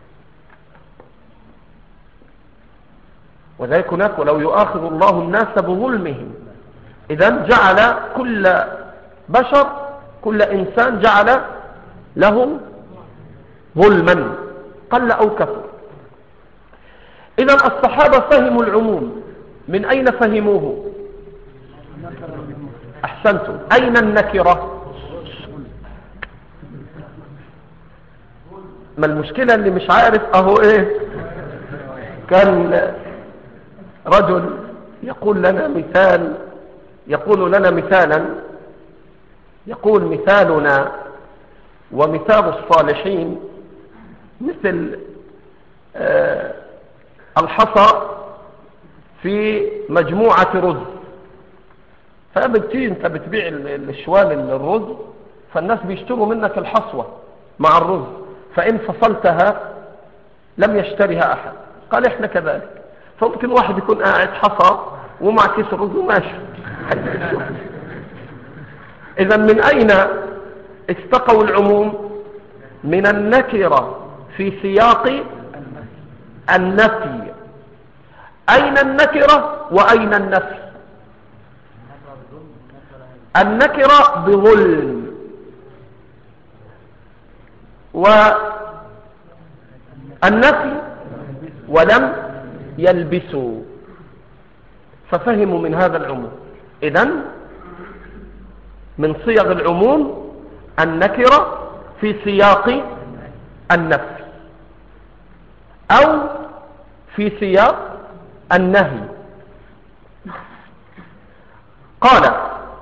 وذلك هناك ولو يؤاخذ الله الناس بظلمهم، إذن جعل كل بشر كل إنسان جعل له ظلما قل أو كثر. إذن الصحابة فهموا العموم. من أين فهموه؟ أحسنتم. أين النكرة؟ ما المشكلة اللي مش عارف أهو إيه؟ كان رجل يقول لنا مثال يقول لنا مثالا يقول مثالنا ومثال الصالحين مثل آه الحصى في مجموعة رز. فبتيجي انت بتبيع الشوال الرز، فالناس بيشتروا منك الحصوة مع الرز، فإن فصلتها لم يشتريها أحد. قال إحنا كذلك. فممكن واحد يكون قاعد حصى ومع كيس الرز وماشي. إذا من أين استقوا العموم؟ من النكرة في سياق النفي. أين النكرة وأين النفي؟ النكرة بظلم والنفي ولم يلبسوا، ففهموا من هذا العموم. إذن من صيغ العموم النكرة في سياق النفي أو في سياق النهي. قال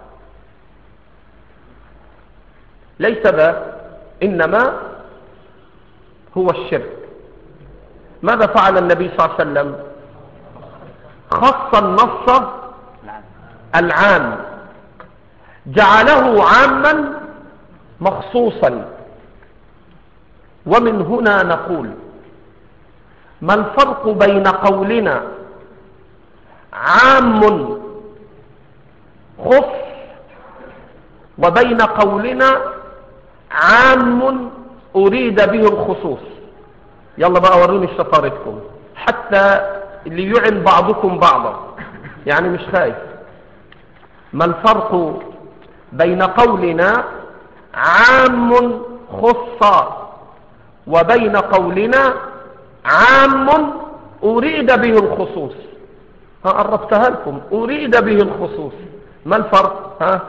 ليس ذا، إنما هو الشرك. ماذا فعل النبي صلى الله عليه وسلم؟ خص النص العام، جعله عاما مخصوصا. ومن هنا نقول ما الفرق بين قولنا عام خص وبين قولنا عام أريد به الخصوص؟ يلا بقى وروني شطارتكم حتى اللي يعن بعضكم بعضا، يعني مش خايف. ما الفرق بين قولنا عام خص وبين قولنا عام أريد به الخصوص؟ ها قربتها لكم، أريد به الخصوص. ما الفرق؟ ها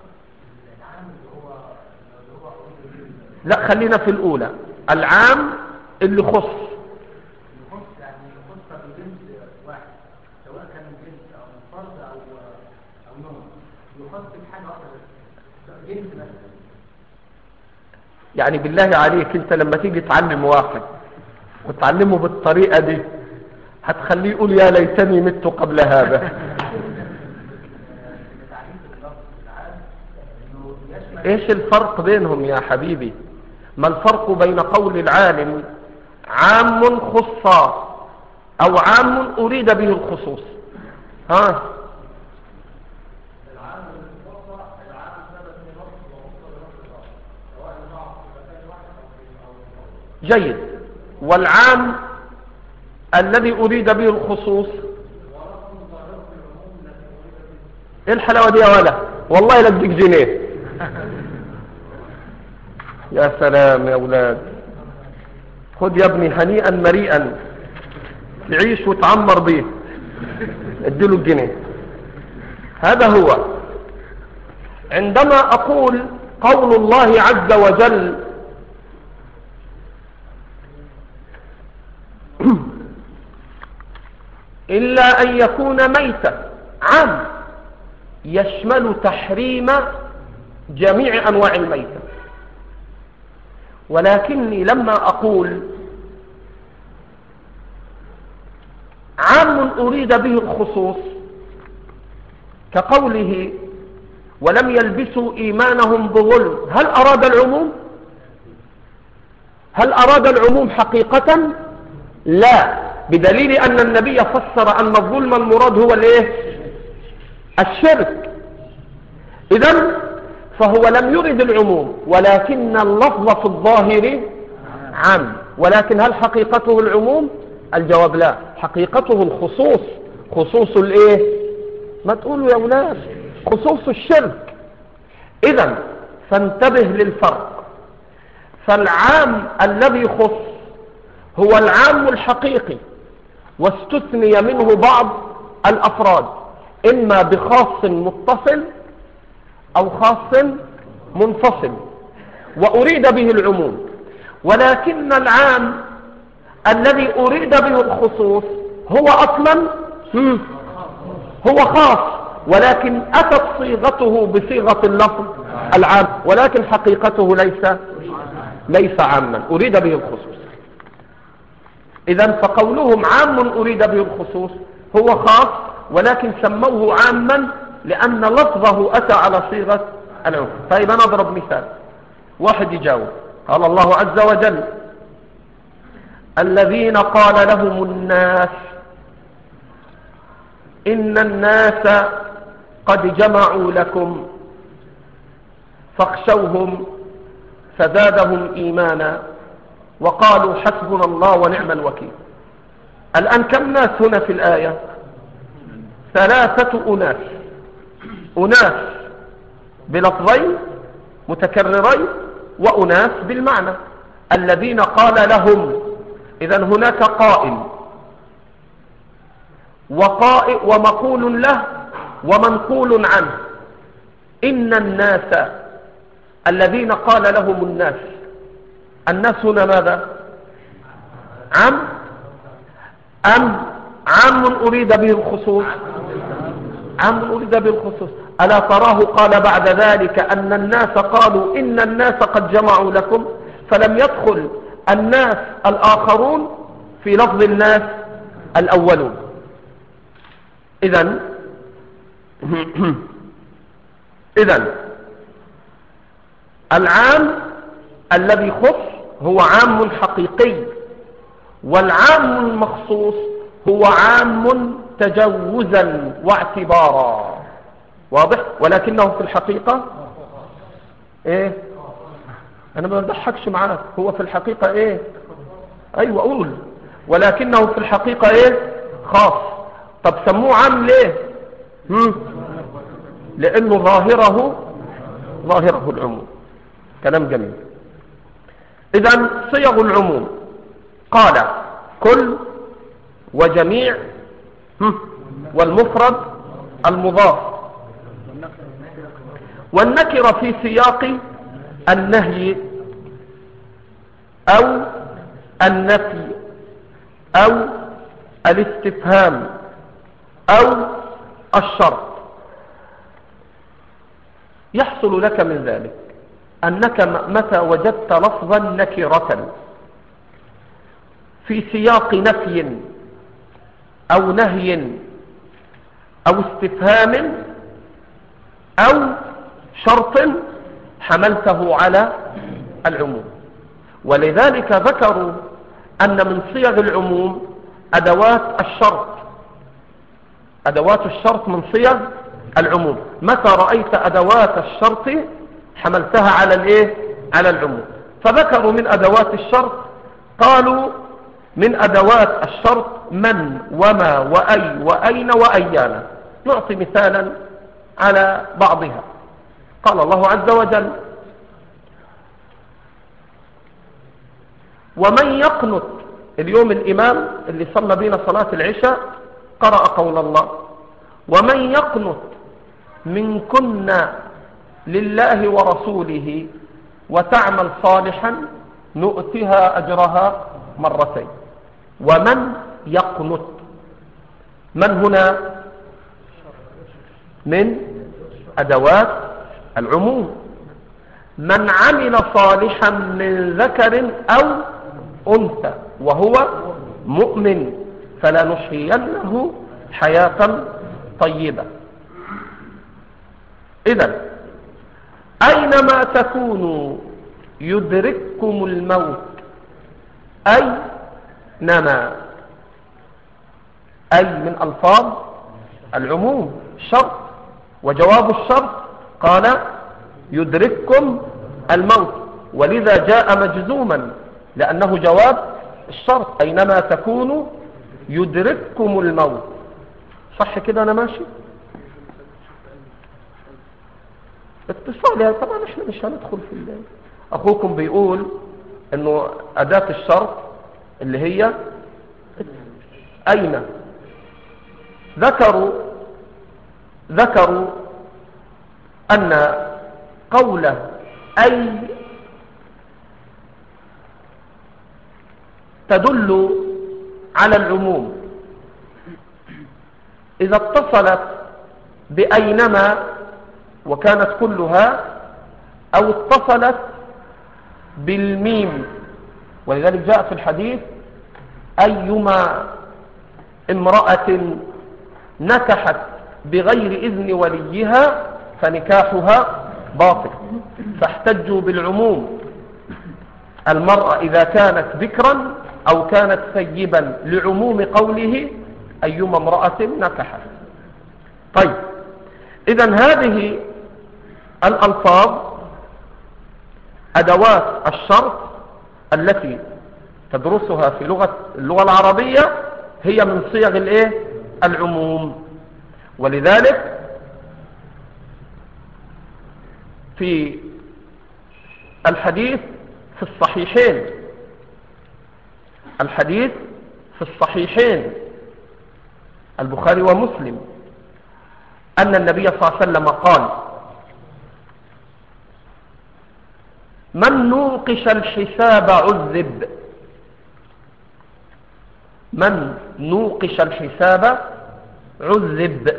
لا، خلينا في الأولى. العام اللي خص، يعني خص بجنس واحد، سواء كان جنس أو فرد أو أو نوع، يخص بحاجة واحدة جنس بس. يعني بالله عليك انت لما تيجي تعلم واحد وتعلمه بالطريقة دي هتخليه يقول يا ليتني مت قبل هذا. ايش الفرق بينهم يا حبيبي؟ ما الفرق بين قول العالم عام خص او عام اريد به الخصوص؟ ها جيد. والعام الذي أريد به الخصوص ايه الحلاوة دي يا ولا؟ والله لديك جنيه. يا سلام يا أولاد، خد يا ابني هنيئا مريئا تعيش وتعمر به، اديله الجنيه. هذا هو. عندما أقول قول الله عز وجل إلا أن يكون ميتا، عام يشمل تحريم جميع أنواع الميتة. ولكني لما أقول عام أريد به الخصوص كقوله ولم يلبسوا إيمانهم بظلم، هل أراد العموم؟ هل أراد العموم حقيقة؟ لا، بدليل أن النبي فسر أن الظلم المراد هو الايه؟ الشرك. إذن فهو لم يرد العموم، ولكن اللفظ في الظاهر عام، ولكن هل حقيقته العموم؟ الجواب لا، حقيقته الخصوص. خصوص الايه؟ ما تقولوا يا أولاد، خصوص الشرك. إذن فانتبه للفرق. فالعام الذي يخص هو العام الحقيقي، واستثني منه بعض الأفراد، إما بخاص متصل أو خاص منفصل، وأريد به العموم. ولكن العام الذي أريد به الخصوص هو أصلا هو خاص، ولكن أتت صيغته بصيغة اللفظ العام، ولكن حقيقته ليس ليس عاما، أريد به الخصوص. إذن فقولهم عام أريد به الخصوص هو خاص، ولكن سموه عاما لأن لفظه أتى على صيغة العموم. طيب أنا أضرب مثال، واحد يجاوب. قال الله عز وجل: الذين قال لهم الناس إن الناس قد جمعوا لكم فاخشوهم فزادهم إيمانا وقالوا حسبنا الله ونعم الوكيل. الآن كم ناس هنا في الآية؟ ثلاثة أناس، أناس بلفظين متكررين وأناس بالمعنى. الذين قال لهم، إذن هناك قائل وقائل ومقول له ومنقول عنه. إن الناس، الذين قال لهم الناس، الناس هنا ماذا؟ عام أم عام أريد به الخصوص؟ عام أريد به الخصوص. ألا تراه قال بعد ذلك أن الناس قالوا إن الناس قد جمعوا لكم، فلم يدخل الناس الآخرون في لفظ الناس الأولون. إذن إذن العام الذي خص هو عام حقيقي، والعام المخصوص هو عام تجوزا واعتبارا. واضح؟ ولكنه في الحقيقة ايه؟ انا ما بضحكش معاك، هو في الحقيقة ايه؟ ايوه قول. ولكنه في الحقيقة ايه؟ خاص. طب سموه عام ليه؟ هم؟ لانه ظاهره ظاهره العموم. كلام جميل. اذن صيغ العموم قال كل وجميع والمفرد المضاف، والنكرة في سياق النهي أو النفي أو الاستفهام أو الشرط. يحصل لك من ذلك أنك متى وجدت لفظا نكرة في سياق نفي أو نهي أو استفهام أو شرط حملته على العموم. ولذلك ذكروا أن من صيغ العموم أدوات الشرط. أدوات الشرط من صيغ العموم. متى رأيت أدوات الشرط حملتها على الإيه؟ على العموم. فذكروا من أدوات الشرط، قالوا من أدوات الشرط من وما وأي وأين وأيانا. نعطي مثالا على بعضها. قال الله عز وجل: ومن يقنط. اليوم الإمام اللي صلى بنا صلاة العشاء قرأ قول الله: ومن يقنط منكن لله ورسوله وتعمل صالحا نؤتها أجرها مرتين. ومن يقنط، من هنا من أدوات العموم. من عمل صالحا من ذكر أو أنثى وهو مؤمن فلنحيينه حياة طيبة. إذن أينما تكونوا يدرككم الموت، أي نما، أي من ألفاظ العموم شرط، وجواب الشرط قال يدرككم الموت، ولذا جاء مجزوما لأنه جواب الشرط، أينما تكونوا يدرككم الموت. صح كده أنا ماشي؟ اتصال يعني طبعا احنا مش هندخل في الليل. أخوكم بيقول انه أداة الشرط اللي هي أين، ذكروا ذكروا أن قوله أي تدل على العموم إذا اتصلت بأينما وكانت كلها، أو اتصلت بالميم، ولذلك جاء في الحديث أيما امرأة نكحت بغير إذن وليها فنكاحها باطل، فاحتجوا بالعموم المرأة إذا كانت ذكرا أو كانت ثيبا لعموم قوله أيما امرأة نكحت. طيب إذن هذه الألفاظ أدوات الشرط التي تدرسها في لغة اللغة العربية هي من صيغ الايه العموم. ولذلك في الحديث في الصحيحين الحديث في الصحيحين البخاري ومسلم أن النبي صلى الله عليه وسلم قال من نوقش الحساب عذب، من نوقش الحساب عذب.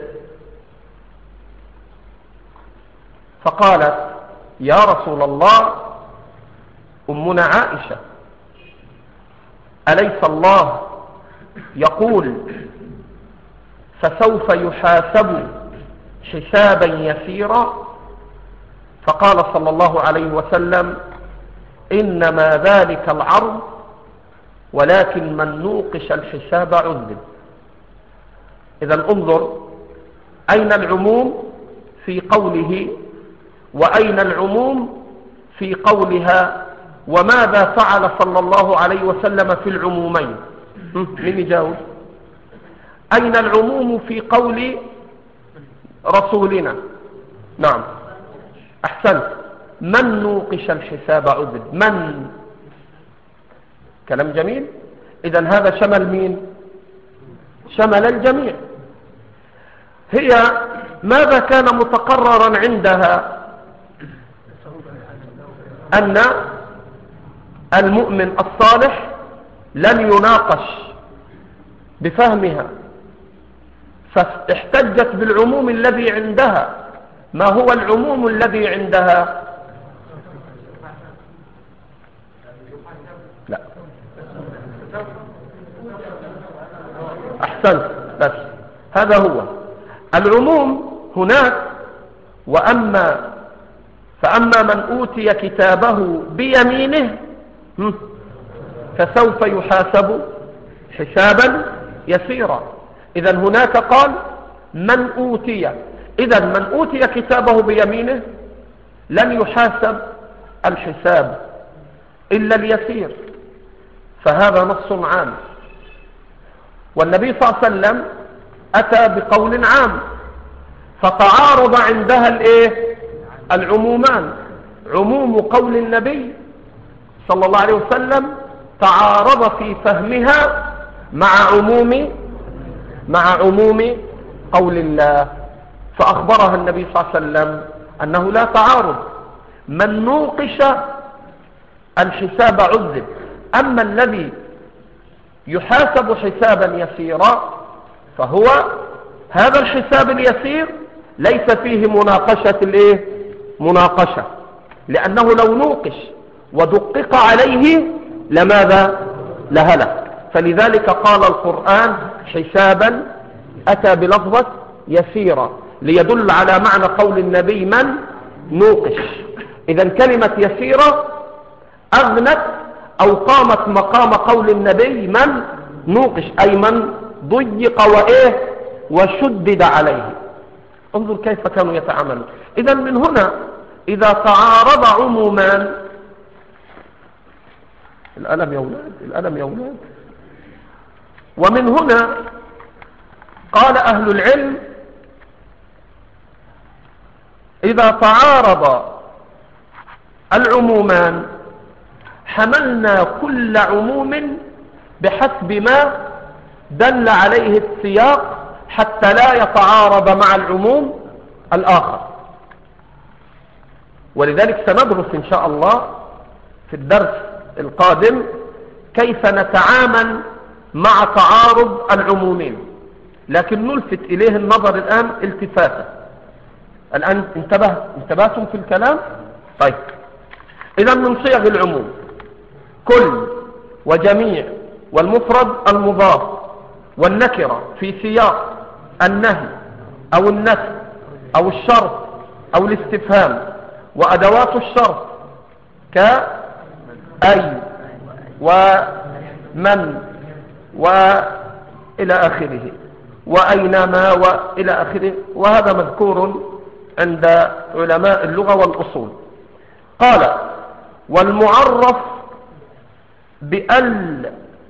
فقالت يا رسول الله أمنا عائشة أليس الله يقول فسوف يحاسب حسابا يسيرا؟ فقال صلى الله عليه وسلم إنما ذلك العرض ولكن من نوقش الحساب عذب. إذا انظر أين العموم في قوله، وأين العموم في قولها، وماذا فعل صلى الله عليه وسلم في العمومين؟ من يجاوب؟ أين العموم في قول رسولنا؟ نعم أحسنت. من نوقش الحساب عذب، من، كلام جميل. إذن هذا شمل مين؟ شمل الجميع. هي ماذا كان متقررا عندها؟ أن المؤمن الصالح لن يناقش بفهمها، فاحتجت بالعموم الذي عندها. ما هو العموم الذي عندها؟ لا أحسنت، بس هذا هو العموم هناك. وأما فأما من أوتي كتابه بيمينه فسوف يحاسب حسابا يسيرا. إذن هناك قال من أوتي، إذن من أوتي كتابه بيمينه لن يحاسب الحساب إلا اليسير، فهذا نص عام. والنبي صلى الله عليه وسلم أتى بقول عام، فتعارض عندها الايه العمومان. عموم قول النبي صلى الله عليه وسلم تعارض في فهمها مع عموم مع عموم قول الله، فأخبرها النبي صلى الله عليه وسلم أنه لا تعارض. من نوقش الحساب عذب. أما الذي يحاسب حسابا يسيرا فهو هذا الحساب اليسير ليس فيه مناقشة الايه مناقشة، لأنه لو نوقش ودقق عليه لماذا لهلك. فلذلك قال القرآن حسابا، أتى بلفظة يسيرا ليدل على معنى قول النبي من نوقش. إذا كلمة يسيرة أغنت أو قامت مقام قول النبي من نوقش، أي من ضيق وإيه وشدد عليه. انظر كيف كانوا يتعاملون. إذا من هنا إذا تعارض عمومان، الألم يا أولاد، الألم يا أولاد. ومن هنا قال أهل العلم إذا تعارض العمومان حملنا كل عموم بحسب ما دل عليه السياق حتى لا يتعارض مع العموم الآخر. ولذلك سندرس إن شاء الله في الدرس القادم كيف نتعامل مع تعارض العمومين، لكن نلفت إليه النظر الآن التفاتا. الآن انتبه انتبهتم في الكلام؟ طيب، إذا من صيغ العموم كل وجميع والمفرد المضاف والنكرة في سياق النهي أو النفي أو الشرط أو الاستفهام وأدوات الشرط كأي ومن وإلى آخره وأينما وإلى آخره، وهذا مذكور عند علماء اللغة والأصول. قال والمعرف بأل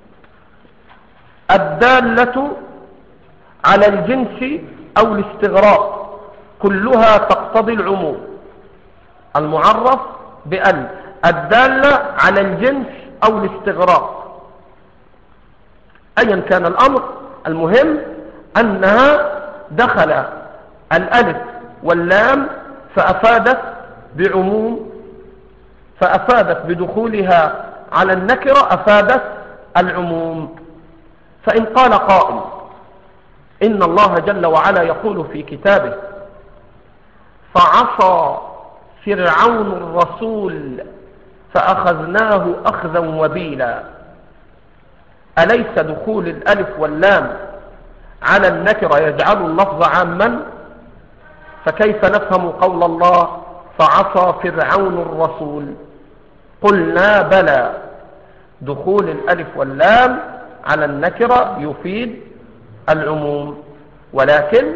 الدالة على الجنس أو الاستغراق كلها تقتضي العموم. المعرف بأل الدالة على الجنس أو الاستغراق، أيا كان الأمر، المهم أنها دخل الألف واللام فأفادت بعموم، فأفادت بدخولها على النكرة أفادت العموم. فإن قال قائل إن الله جل وعلا يقول في كتابه فعصى فرعون الرسول فأخذناه أخذا وبيلا، أليس دخول الألف واللام على النكرة يجعل اللفظ عاما؟ فكيف نفهم قول الله فعصى فرعون الرسول؟ قلنا بلى، دخول الألف واللام على النكرة يفيد العموم، ولكن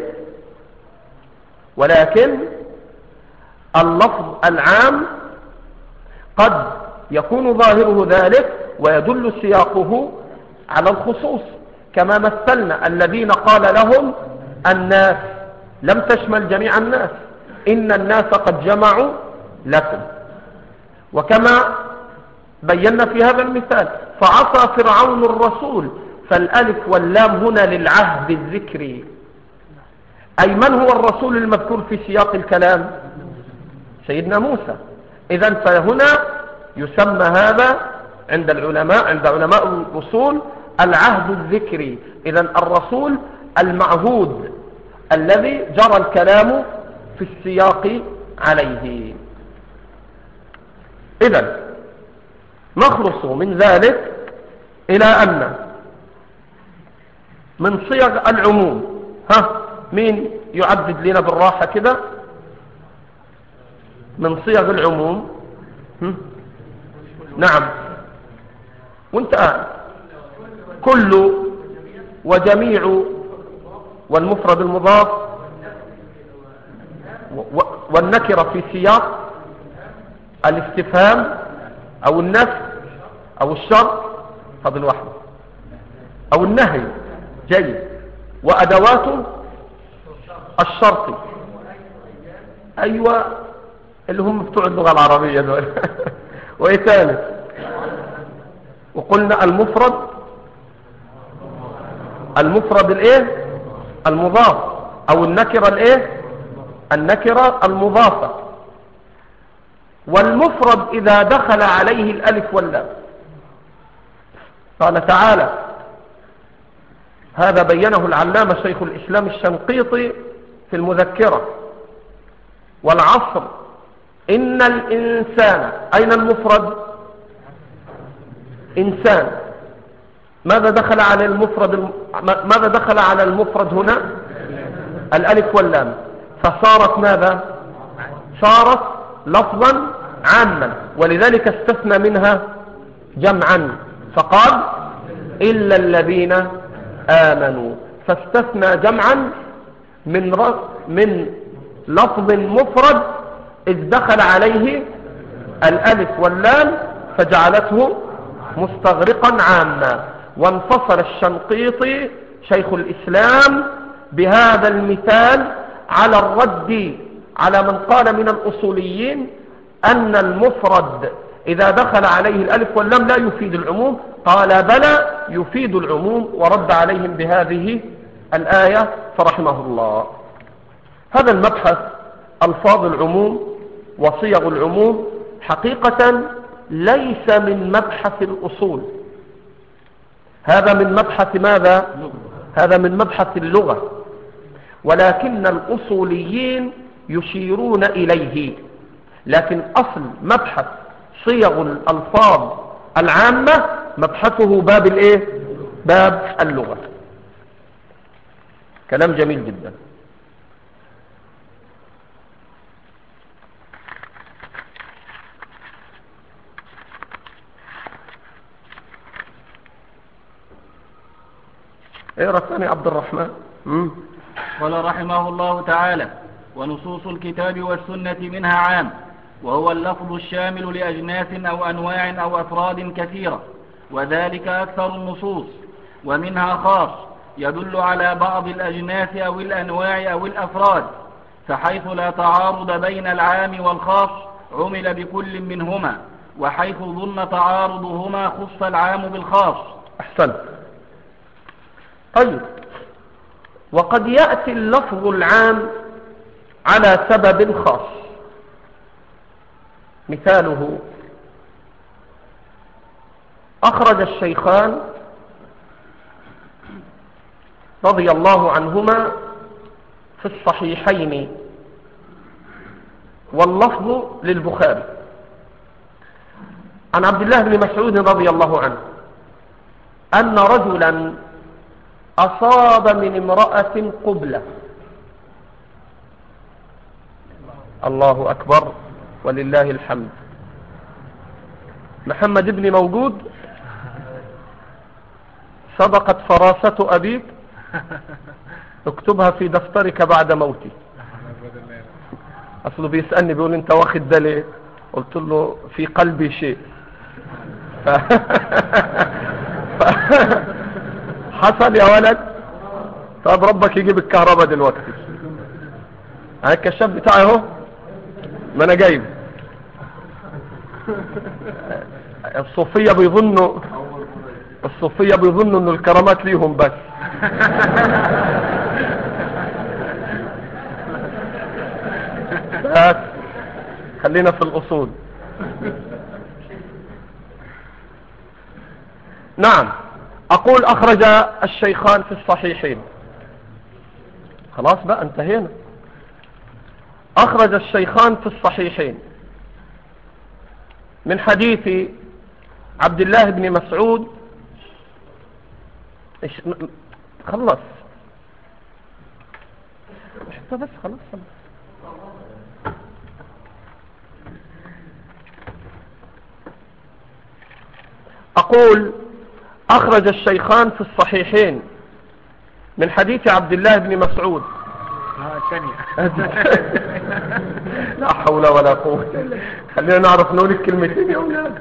ولكن اللفظ العام قد يكون ظاهره ذلك ويدل سياقه على الخصوص، كما مثلنا الذين قال لهم الناس لم تشمل جميع الناس، إن الناس قد جمعوا لكم. وكما بينا في هذا المثال فعصى فرعون الرسول، فالألف واللام هنا للعهد الذكري، أي من هو الرسول المذكور في سياق الكلام؟ سيدنا موسى. إذن فهنا يسمى هذا عند العلماء عند علماء الأصول العهد الذكري. إذن الرسول المعهود الذي جرى الكلام في السياق عليه. إذن نخلص من ذلك إلى أن من صيغ العموم، ها مين يعدد لنا بالراحة كده من صيغ العموم؟ هم؟ نعم وانت قاعد كل وجميع والمفرد المضاف والنكرة في سياق الاستفهام أو النفي أو الشرط، فضل واحد، أو النهي، جيد، وأدوات الشرط، أيوة اللي هم بتوع اللغة العربية دول وإيه ثالث؟ وقلنا المفرد المفرد الايه المضاف او النكرة الايه النكرة المضافة. والمفرد اذا دخل عليه الالف واللام قال تعالى، هذا بينه العلامة شيخ الاسلام الشنقيطي في المذكرة، والعصر ان الانسان، اين المفرد؟ انسان. ماذا دخل على المفرد ماذا دخل على المفرد هنا؟ الالف واللام، فصارت ماذا؟ صارت لفظا عاما، ولذلك استثنى منها جمعا فقال إلا الذين آمنوا، فاستثنى جمعا من من لفظ مفرد إذ دخل عليه الألف واللام فجعلته مستغرقا عاما. وانفصل الشنقيطي شيخ الإسلام بهذا المثال على الرد على من قال من الأصوليين أن المفرد إذا دخل عليه الألف واللام لا يفيد العموم. قال بلى يفيد العموم، ورد عليهم بهذه الآية فرحمه الله. هذا المبحث ألفاظ العموم وصيغ العموم حقيقة ليس من مبحث الأصول، هذا من مبحث ماذا؟ هذا من مبحث اللغة، ولكن الأصوليين يشيرون إليه. لكن أصل مبحث صيغ الألفاظ العامة مبحثه باب الإيه؟ باب اللغة. كلام جميل جدا. اقرأ الثاني عبد الرحمن. مم. قال رحمه الله تعالى: ونصوص الكتاب والسنة منها عام، وهو اللفظ الشامل لأجناس أو أنواع أو أفراد كثيرة، وذلك أكثر النصوص. ومنها خاص يدل على بعض الأجناس أو الأنواع أو الأفراد، فحيث لا تعارض بين العام والخاص عمل بكل منهما، وحيث ظن تعارضهما خص العام بالخاص. أحسن. طيب، وقد يأتي اللفظ العام على سبب خاص. مثاله: أخرج الشيخان رضي الله عنهما في الصحيحين، واللفظ للبخاري، عن عبد الله بن مسعود رضي الله عنه أن رجلا أصاب من امرأة قبلة. الله أكبر ولله الحمد. محمد ابن موجود؟ صدقت فراسة أبيك، اكتبها في دفترك بعد موتي. أصله بيسألني بيقول انت واخد ده ليه؟ قلت له في قلبي شيء. ف... ف... حصل يا ولد. طب ربك يجيب الكهرباء دلوقتي. هاي الكشاف بتاعي اهو، ما انا جايب. الصوفية بيظنوا الصوفية بيظنوا ان الكرامات ليهم بس. بس خلينا في الاصول. نعم، اقول اخرج الشيخان في الصحيحين. خلاص بقى انتهينا. اخرج الشيخان في الصحيحين من حديث عبد الله بن مسعود. خلص بس خلاص خلص. اقول اخرج الشيخان في الصحيحين من حديث عبد الله بن مسعود. لا حول ولا قوة. خلينا نعرف نقول الكلمتين يا اولاد.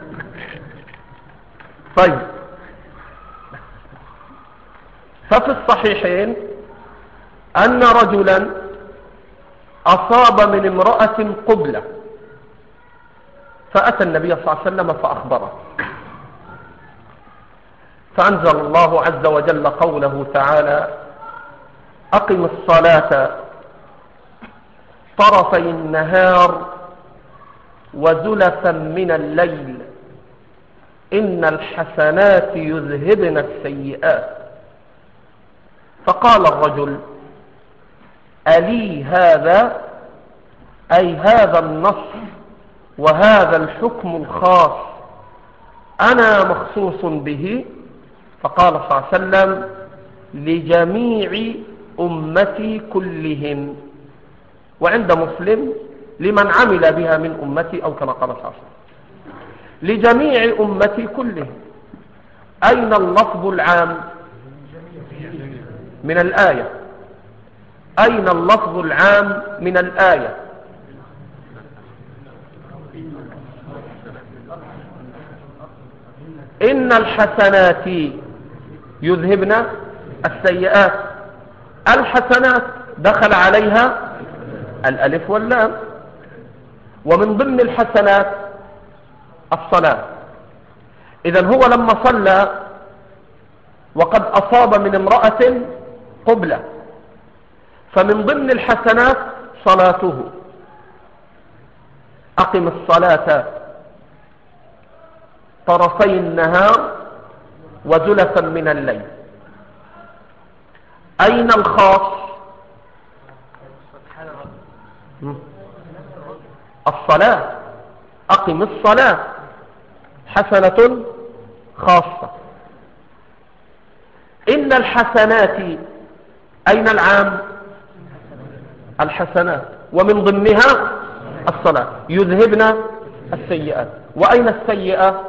طيب، ففي الصحيحين ان رجلا اصاب من امرأة قبلة، فاتى النبي صلى الله عليه وسلم فاخبره، فانزل الله عز وجل قوله تعالى: اقم الصلاة طرفي النهار وزلفا من الليل إن الحسنات يذهبن السيئات. فقال الرجل: ألي هذا؟ أي هذا النص وهذا الحكم الخاص أنا مخصوص به؟ فقال صلى الله عليه وسلم: لجميع أمتي كلهم. وعند مسلم: لمن عمل بها من أمتي، أو كما قال صلى الله عليه وسلم. لجميع أمتي كلهم. أين اللفظ العام من الآية؟ أين اللفظ العام من الآية؟ إن الحسنات يذهبن السيئات. الحسنات دخل عليها الألف واللام، ومن ضمن الحسنات الصلاة. إذن هو لما صلى وقد أصاب من امرأة قبلة، فمن ضمن الحسنات صلاته. أقم الصلاة طرفي النهار وزلفا من الليل. أين الخاص؟ الصلاة. أقم الصلاة حسنة خاصة. إن الحسنات، أين العام؟ الحسنات، ومن ضمنها الصلاة. يذهبن السيئات. وأين السيئة؟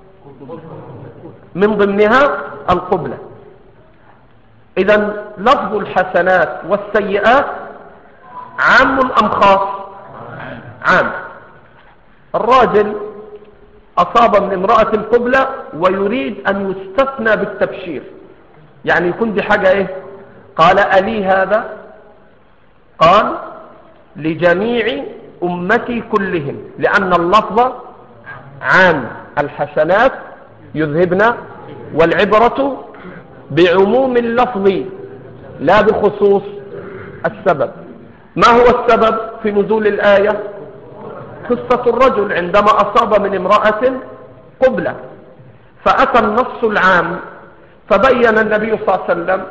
من ضمنها القبلة. إذن لفظ الحسنات والسيئات عام أم خاص؟ عام. الراجل أصاب من امرأة القبلة ويريد أن يستثنى بالتبشير، يعني يكون دي حاجة إيه؟ قال ألي هذا؟ قال لجميع أمتي كلهم، لأن اللفظ عام. الحسنات يذهبن، والعبرة بعموم اللفظ لا بخصوص السبب. ما هو السبب في نزول الآية؟ قصة الرجل عندما أصاب من امرأة قبلة، فأتى النص العام فبين النبي صلى الله عليه وسلم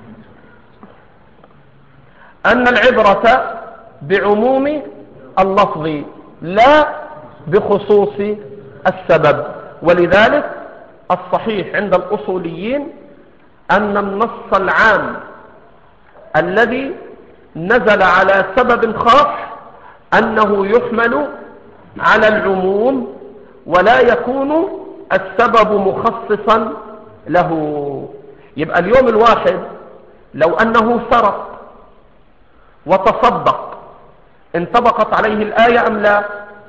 أن العبرة بعموم اللفظ لا بخصوص السبب. ولذلك الصحيح عند الأصوليين أن النص العام الذي نزل على سبب خاص أنه يحمل على العموم، ولا يكون السبب مخصصا له. يبقى اليوم الواحد لو أنه سرق وتصدق انطبقت عليه الآية أم لا؟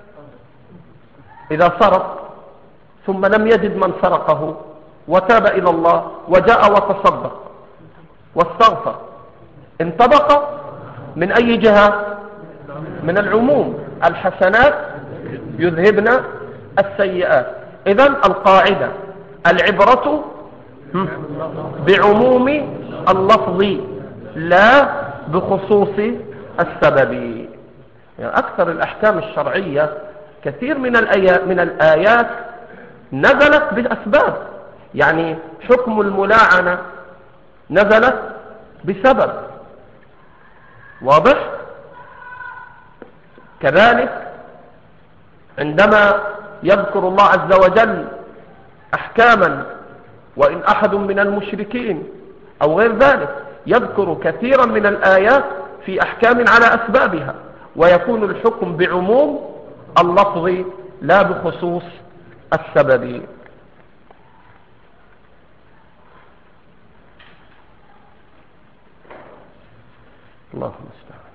إذا سرق ثم لم يجد من سرقه وتاب إلى الله وجاء وتصدق واستغفر، انطبق من أي جهة؟ من العموم. الحسنات يذهبن السيئات. إذن القاعدة العبرة بعموم اللفظ لا بخصوص السبب. يعني أكثر الأحكام الشرعية كثير من الآيات, من الآيات نزلت بأسباب. يعني حكم الملاعنة نزلت بسبب واضح. كذلك عندما يذكر الله عز وجل أحكاما، وإن أحد من المشركين أو غير ذلك، يذكر كثيرا من الآيات في أحكام على أسبابها، ويكون الحكم بعموم اللفظ لا بخصوص السبب. اللهم استعان.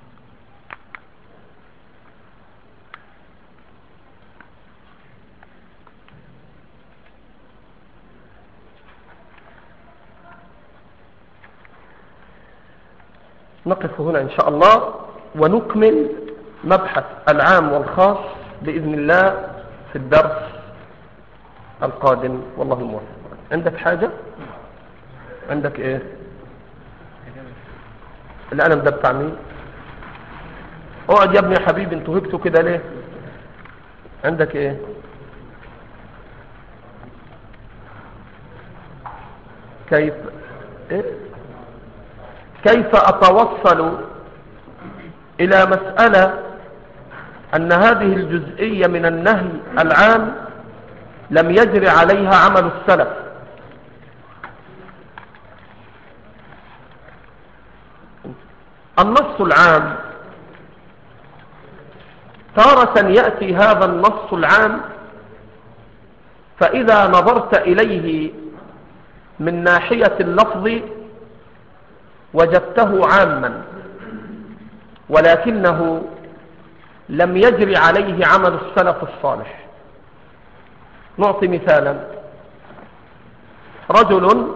نقف هنا إن شاء الله ونكمل مبحث العام والخاص بإذن الله في الدرس القادم، والله الموفق. عندك حاجة؟ عندك ايه؟ القلم ده بتاع مين؟ اقعد يا ابني يا حبيبي، انتوا هبتوا كده ليه؟ عندك ايه؟ كيف إيه؟ كيف أتوصل إلى مسألة أن هذه الجزئية من النهي العام لم يجري عليها عمل السلف؟ النص العام تارة يأتي هذا النص العام فإذا نظرت إليه من ناحية اللفظ وجدته عاما، ولكنه لم يجري عليه عمل السلف الصالح. نعطي مثالا: رجل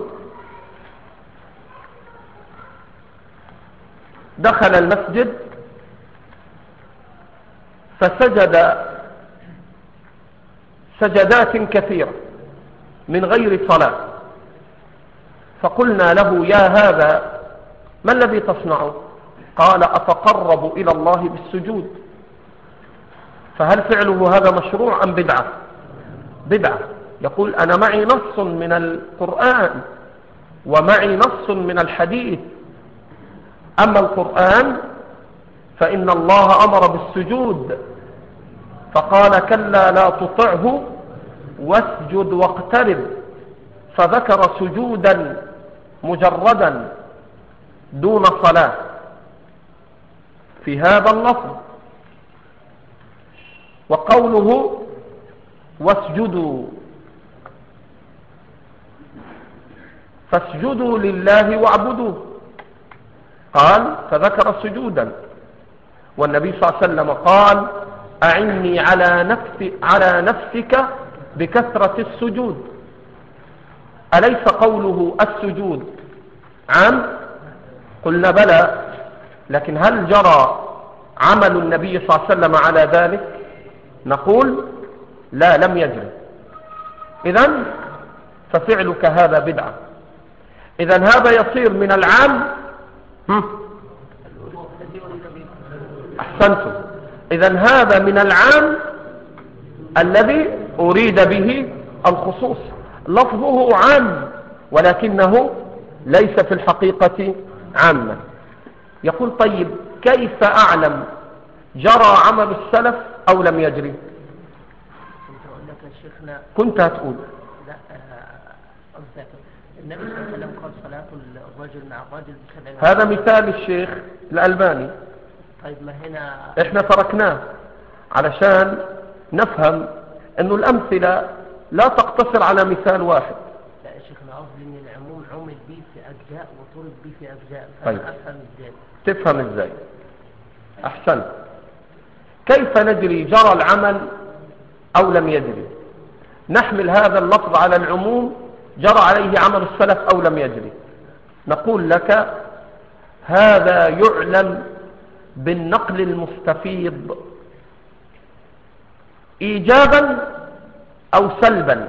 دخل المسجد فسجد سجدات كثيرة من غير صلاة، فقلنا له: يا هذا ما الذي تصنعه؟ قال: أتقرب إلى الله بالسجود. فهل فعله هذا مشروع أم بدعة؟ بدعة. يقول: أنا معي نص من القرآن ومعي نص من الحديث، أما القرآن فإن الله أمر بالسجود فقال: كلا لا تطعه واسجد واقترب، فذكر سجودا مجردا دون صلاة في هذا اللفظ. وقوله واسجدوا، فاسجدوا لله واعبدوه، قال فذكر سجودا. والنبي صلى الله عليه وسلم قال: أعني على نفسي على نفسك بكثرة السجود. أليس قوله السجود عام؟ قلنا بلى، لكن هل جرى عمل النبي صلى الله عليه وسلم على ذلك؟ نقول لا، لم يجري. إذن ففعلك هذا بدعة. إذن هذا يصير من العام. أحسنتم. إذن هذا من العام الذي أريد به الخصوص، لفظه عام ولكنه ليس في الحقيقة عاما. يقول: طيب كيف أعلم جرى عمل السلف أو لم يجري؟ كنت هتقول لا، أه النبي صلى الله عليه وسلم قال: صلاة الرجل مع الرجل بسبع. هذا مثال الشيخ الألباني. طيب ما هنا احنا تركناه علشان نفهم انه الامثلة لا تقتصر على مثال واحد. لا يا شيخنا، قصدي ان العموم عمل به في اجزاء وطرد به في اجزاء. طيب افهم ازاي؟ تفهم ازاي؟ احسنت. كيف ندري جرى العمل او لم يجري؟ نحمل هذا اللفظ على العموم، جرى عليه عمل السلف او لم يجري. نقول لك: هذا يعلم بالنقل المستفيض إيجابا أو سلبا.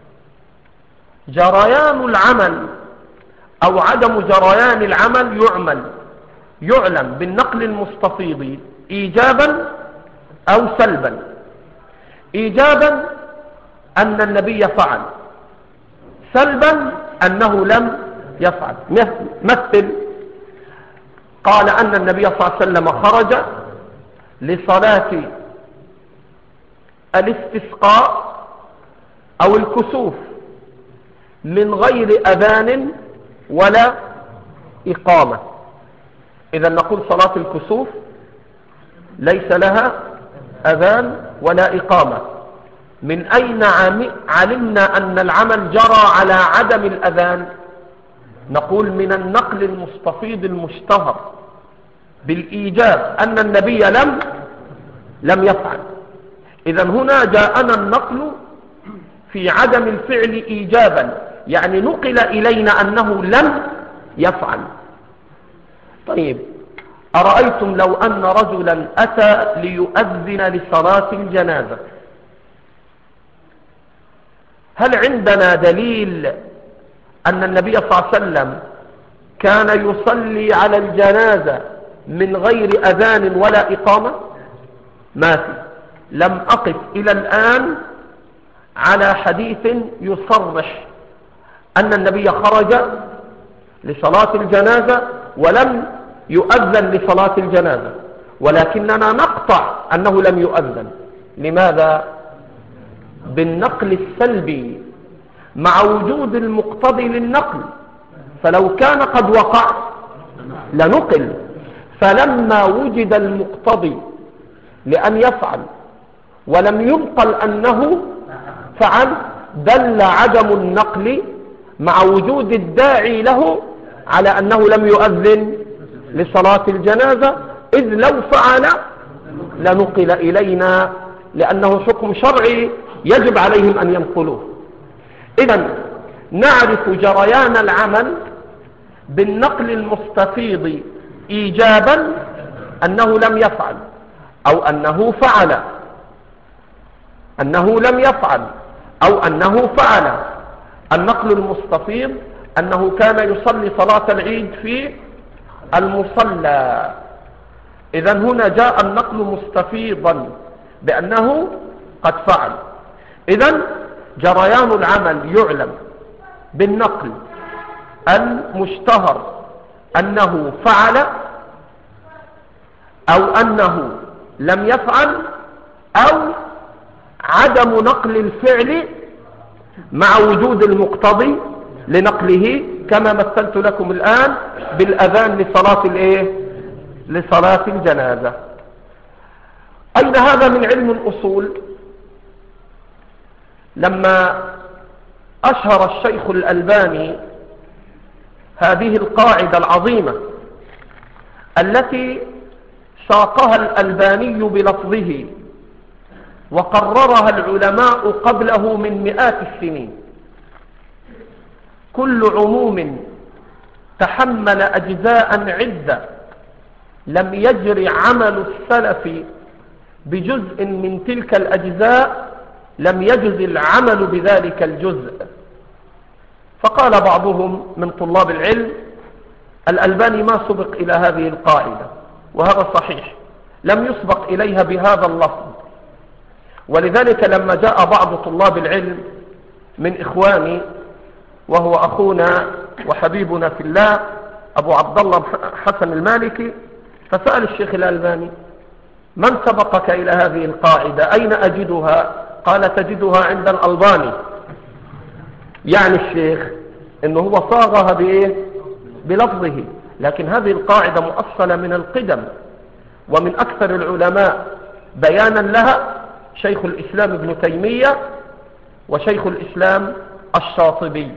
جريان العمل أو عدم جريان العمل يعمل يعلم بالنقل المستفيض إيجابا أو سلبا. إيجابا أن النبي فعل، سلبا أنه لم يفعل. مثل: قال أن النبي صلى الله عليه وسلم خرج لصلاة الاستسقاء أو الكسوف من غير أذان ولا إقامة. إذا نقول صلاة الكسوف ليس لها أذان ولا إقامة. من أين علمنا أن العمل جرى على عدم الأذان؟ نقول من النقل المستفيض المشتهر بالإيجاب أن النبي لم لم يفعل. إذن هنا جاءنا النقل في عدم الفعل إيجابا، يعني نقل إلينا أنه لم يفعل. طيب، أرأيتم لو أن رجلا أتى ليؤذن لصلاة الجنازة، هل عندنا دليل أن النبي صلى الله عليه وسلم كان يصلي على الجنازة من غير أذان ولا إقامة؟ ما في. لم أقف إلى الآن على حديث يصرح أن النبي خرج لصلاة الجنازة ولم يؤذن لصلاة الجنازة، ولكننا نقطع أنه لم يؤذن. لماذا؟ بالنقل السلبي مع وجود المقتضي للنقل، فلو كان قد وقع لنقل. فلما وجد المقتضي لأن يفعل ولم ينقل أنه فعل، دل عدم النقل مع وجود الداعي له على أنه لم يؤذن لصلاة الجنازة، إذ لو فعل لنقل إلينا، لأنه حكم شرعي يجب عليهم أن ينقلوه. إذن نعرف جريان العمل بالنقل المستفيض إيجابا أنه لم يفعل أو أنه فعل، أنه لم يفعل أو أنه فعل. النقل المستفيض أنه كان يصلي صلاة العيد في المصلى، إذن هنا جاء النقل مستفيضا بأنه قد فعل. إذن جريان العمل يعلم بالنقل المشتهر أنه فعل أو أنه لم يفعل، أو عدم نقل الفعل مع وجود المقتضي لنقله، كما مثلت لكم الآن بالأذان لصلاة الإيه؟ لصلاة الجنازة. أين هذا من علم الأصول؟ لما أشهر الشيخ الألباني هذه القاعدة العظيمة التي ساقها الألباني بلفظه وقررها العلماء قبله من مئات السنين: كل عموم تحمل أجزاء عدة لم يجري عمل السلف بجزء من تلك الأجزاء لم يجز العمل بذلك الجزء. فقال بعضهم من طلاب العلم: الألباني ما سبق إلى هذه القاعدة، وهذا صحيح، لم يسبق إليها بهذا اللفظ. ولذلك لما جاء بعض طلاب العلم من إخواني وهو أخونا وحبيبنا في الله أبو عبد الله حسن المالكي، فسأل الشيخ الألباني: من سبقك إلى هذه القاعدة؟ أين أجدها؟ قال: تجدها عند الألباني. يعني الشيخ إنه هو صاغها بإيه؟ بلفظه، لكن هذه القاعدة مؤصلة من القدم، ومن أكثر العلماء بيانا لها شيخ الإسلام ابن تيمية وشيخ الإسلام الشاطبي.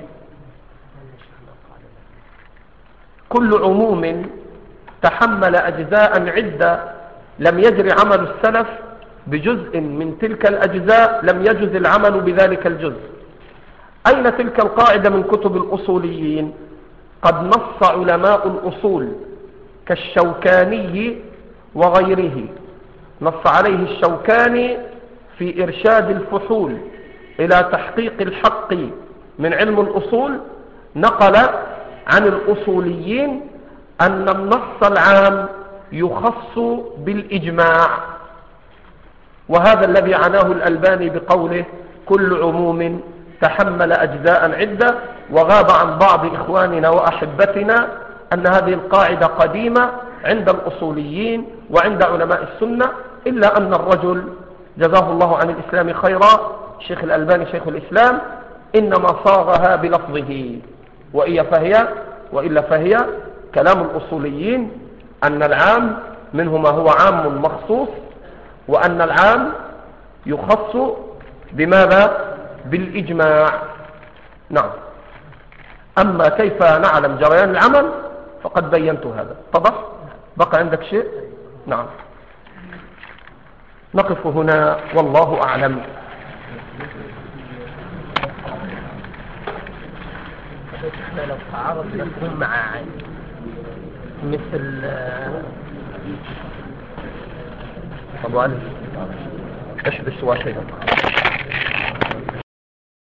كل عموم تحمل أجزاء عدة لم يجري عمل السلف بجزء من تلك الأجزاء لم يجز العمل بذلك الجزء. أين تلك القاعدة من كتب الأصوليين؟ قد نص علماء الأصول كالشوكاني وغيره، نص عليه الشوكاني في إرشاد الفحول إلى تحقيق الحق من علم الأصول، نقل عن الأصوليين أن النص العام يخص بالإجماع، وهذا الذي عناه الألباني بقوله: كل عموم تحمل أجزاء عدة. وغاب عن بعض إخواننا وأحبتنا أن هذه القاعدة قديمة عند الأصوليين وعند علماء السنة، إلا أن الرجل جزاه الله عن الإسلام خيرا الشيخ الألباني شيخ الإسلام إنما صاغها بلفظه، وإلا فهي, وإلا فهي كلام الأصوليين أن العام منه ما هو عام مخصوص، وأن العام يخص بماذا؟ بالإجماع. نعم. أما كيف نعلم جريان العمل فقد بينت هذا. اتضح؟ بقى عندك شيء؟ نعم. نقف هنا والله أعلم. لو تعارض مفهوم مع مثل أبو علي اشبس واحدا.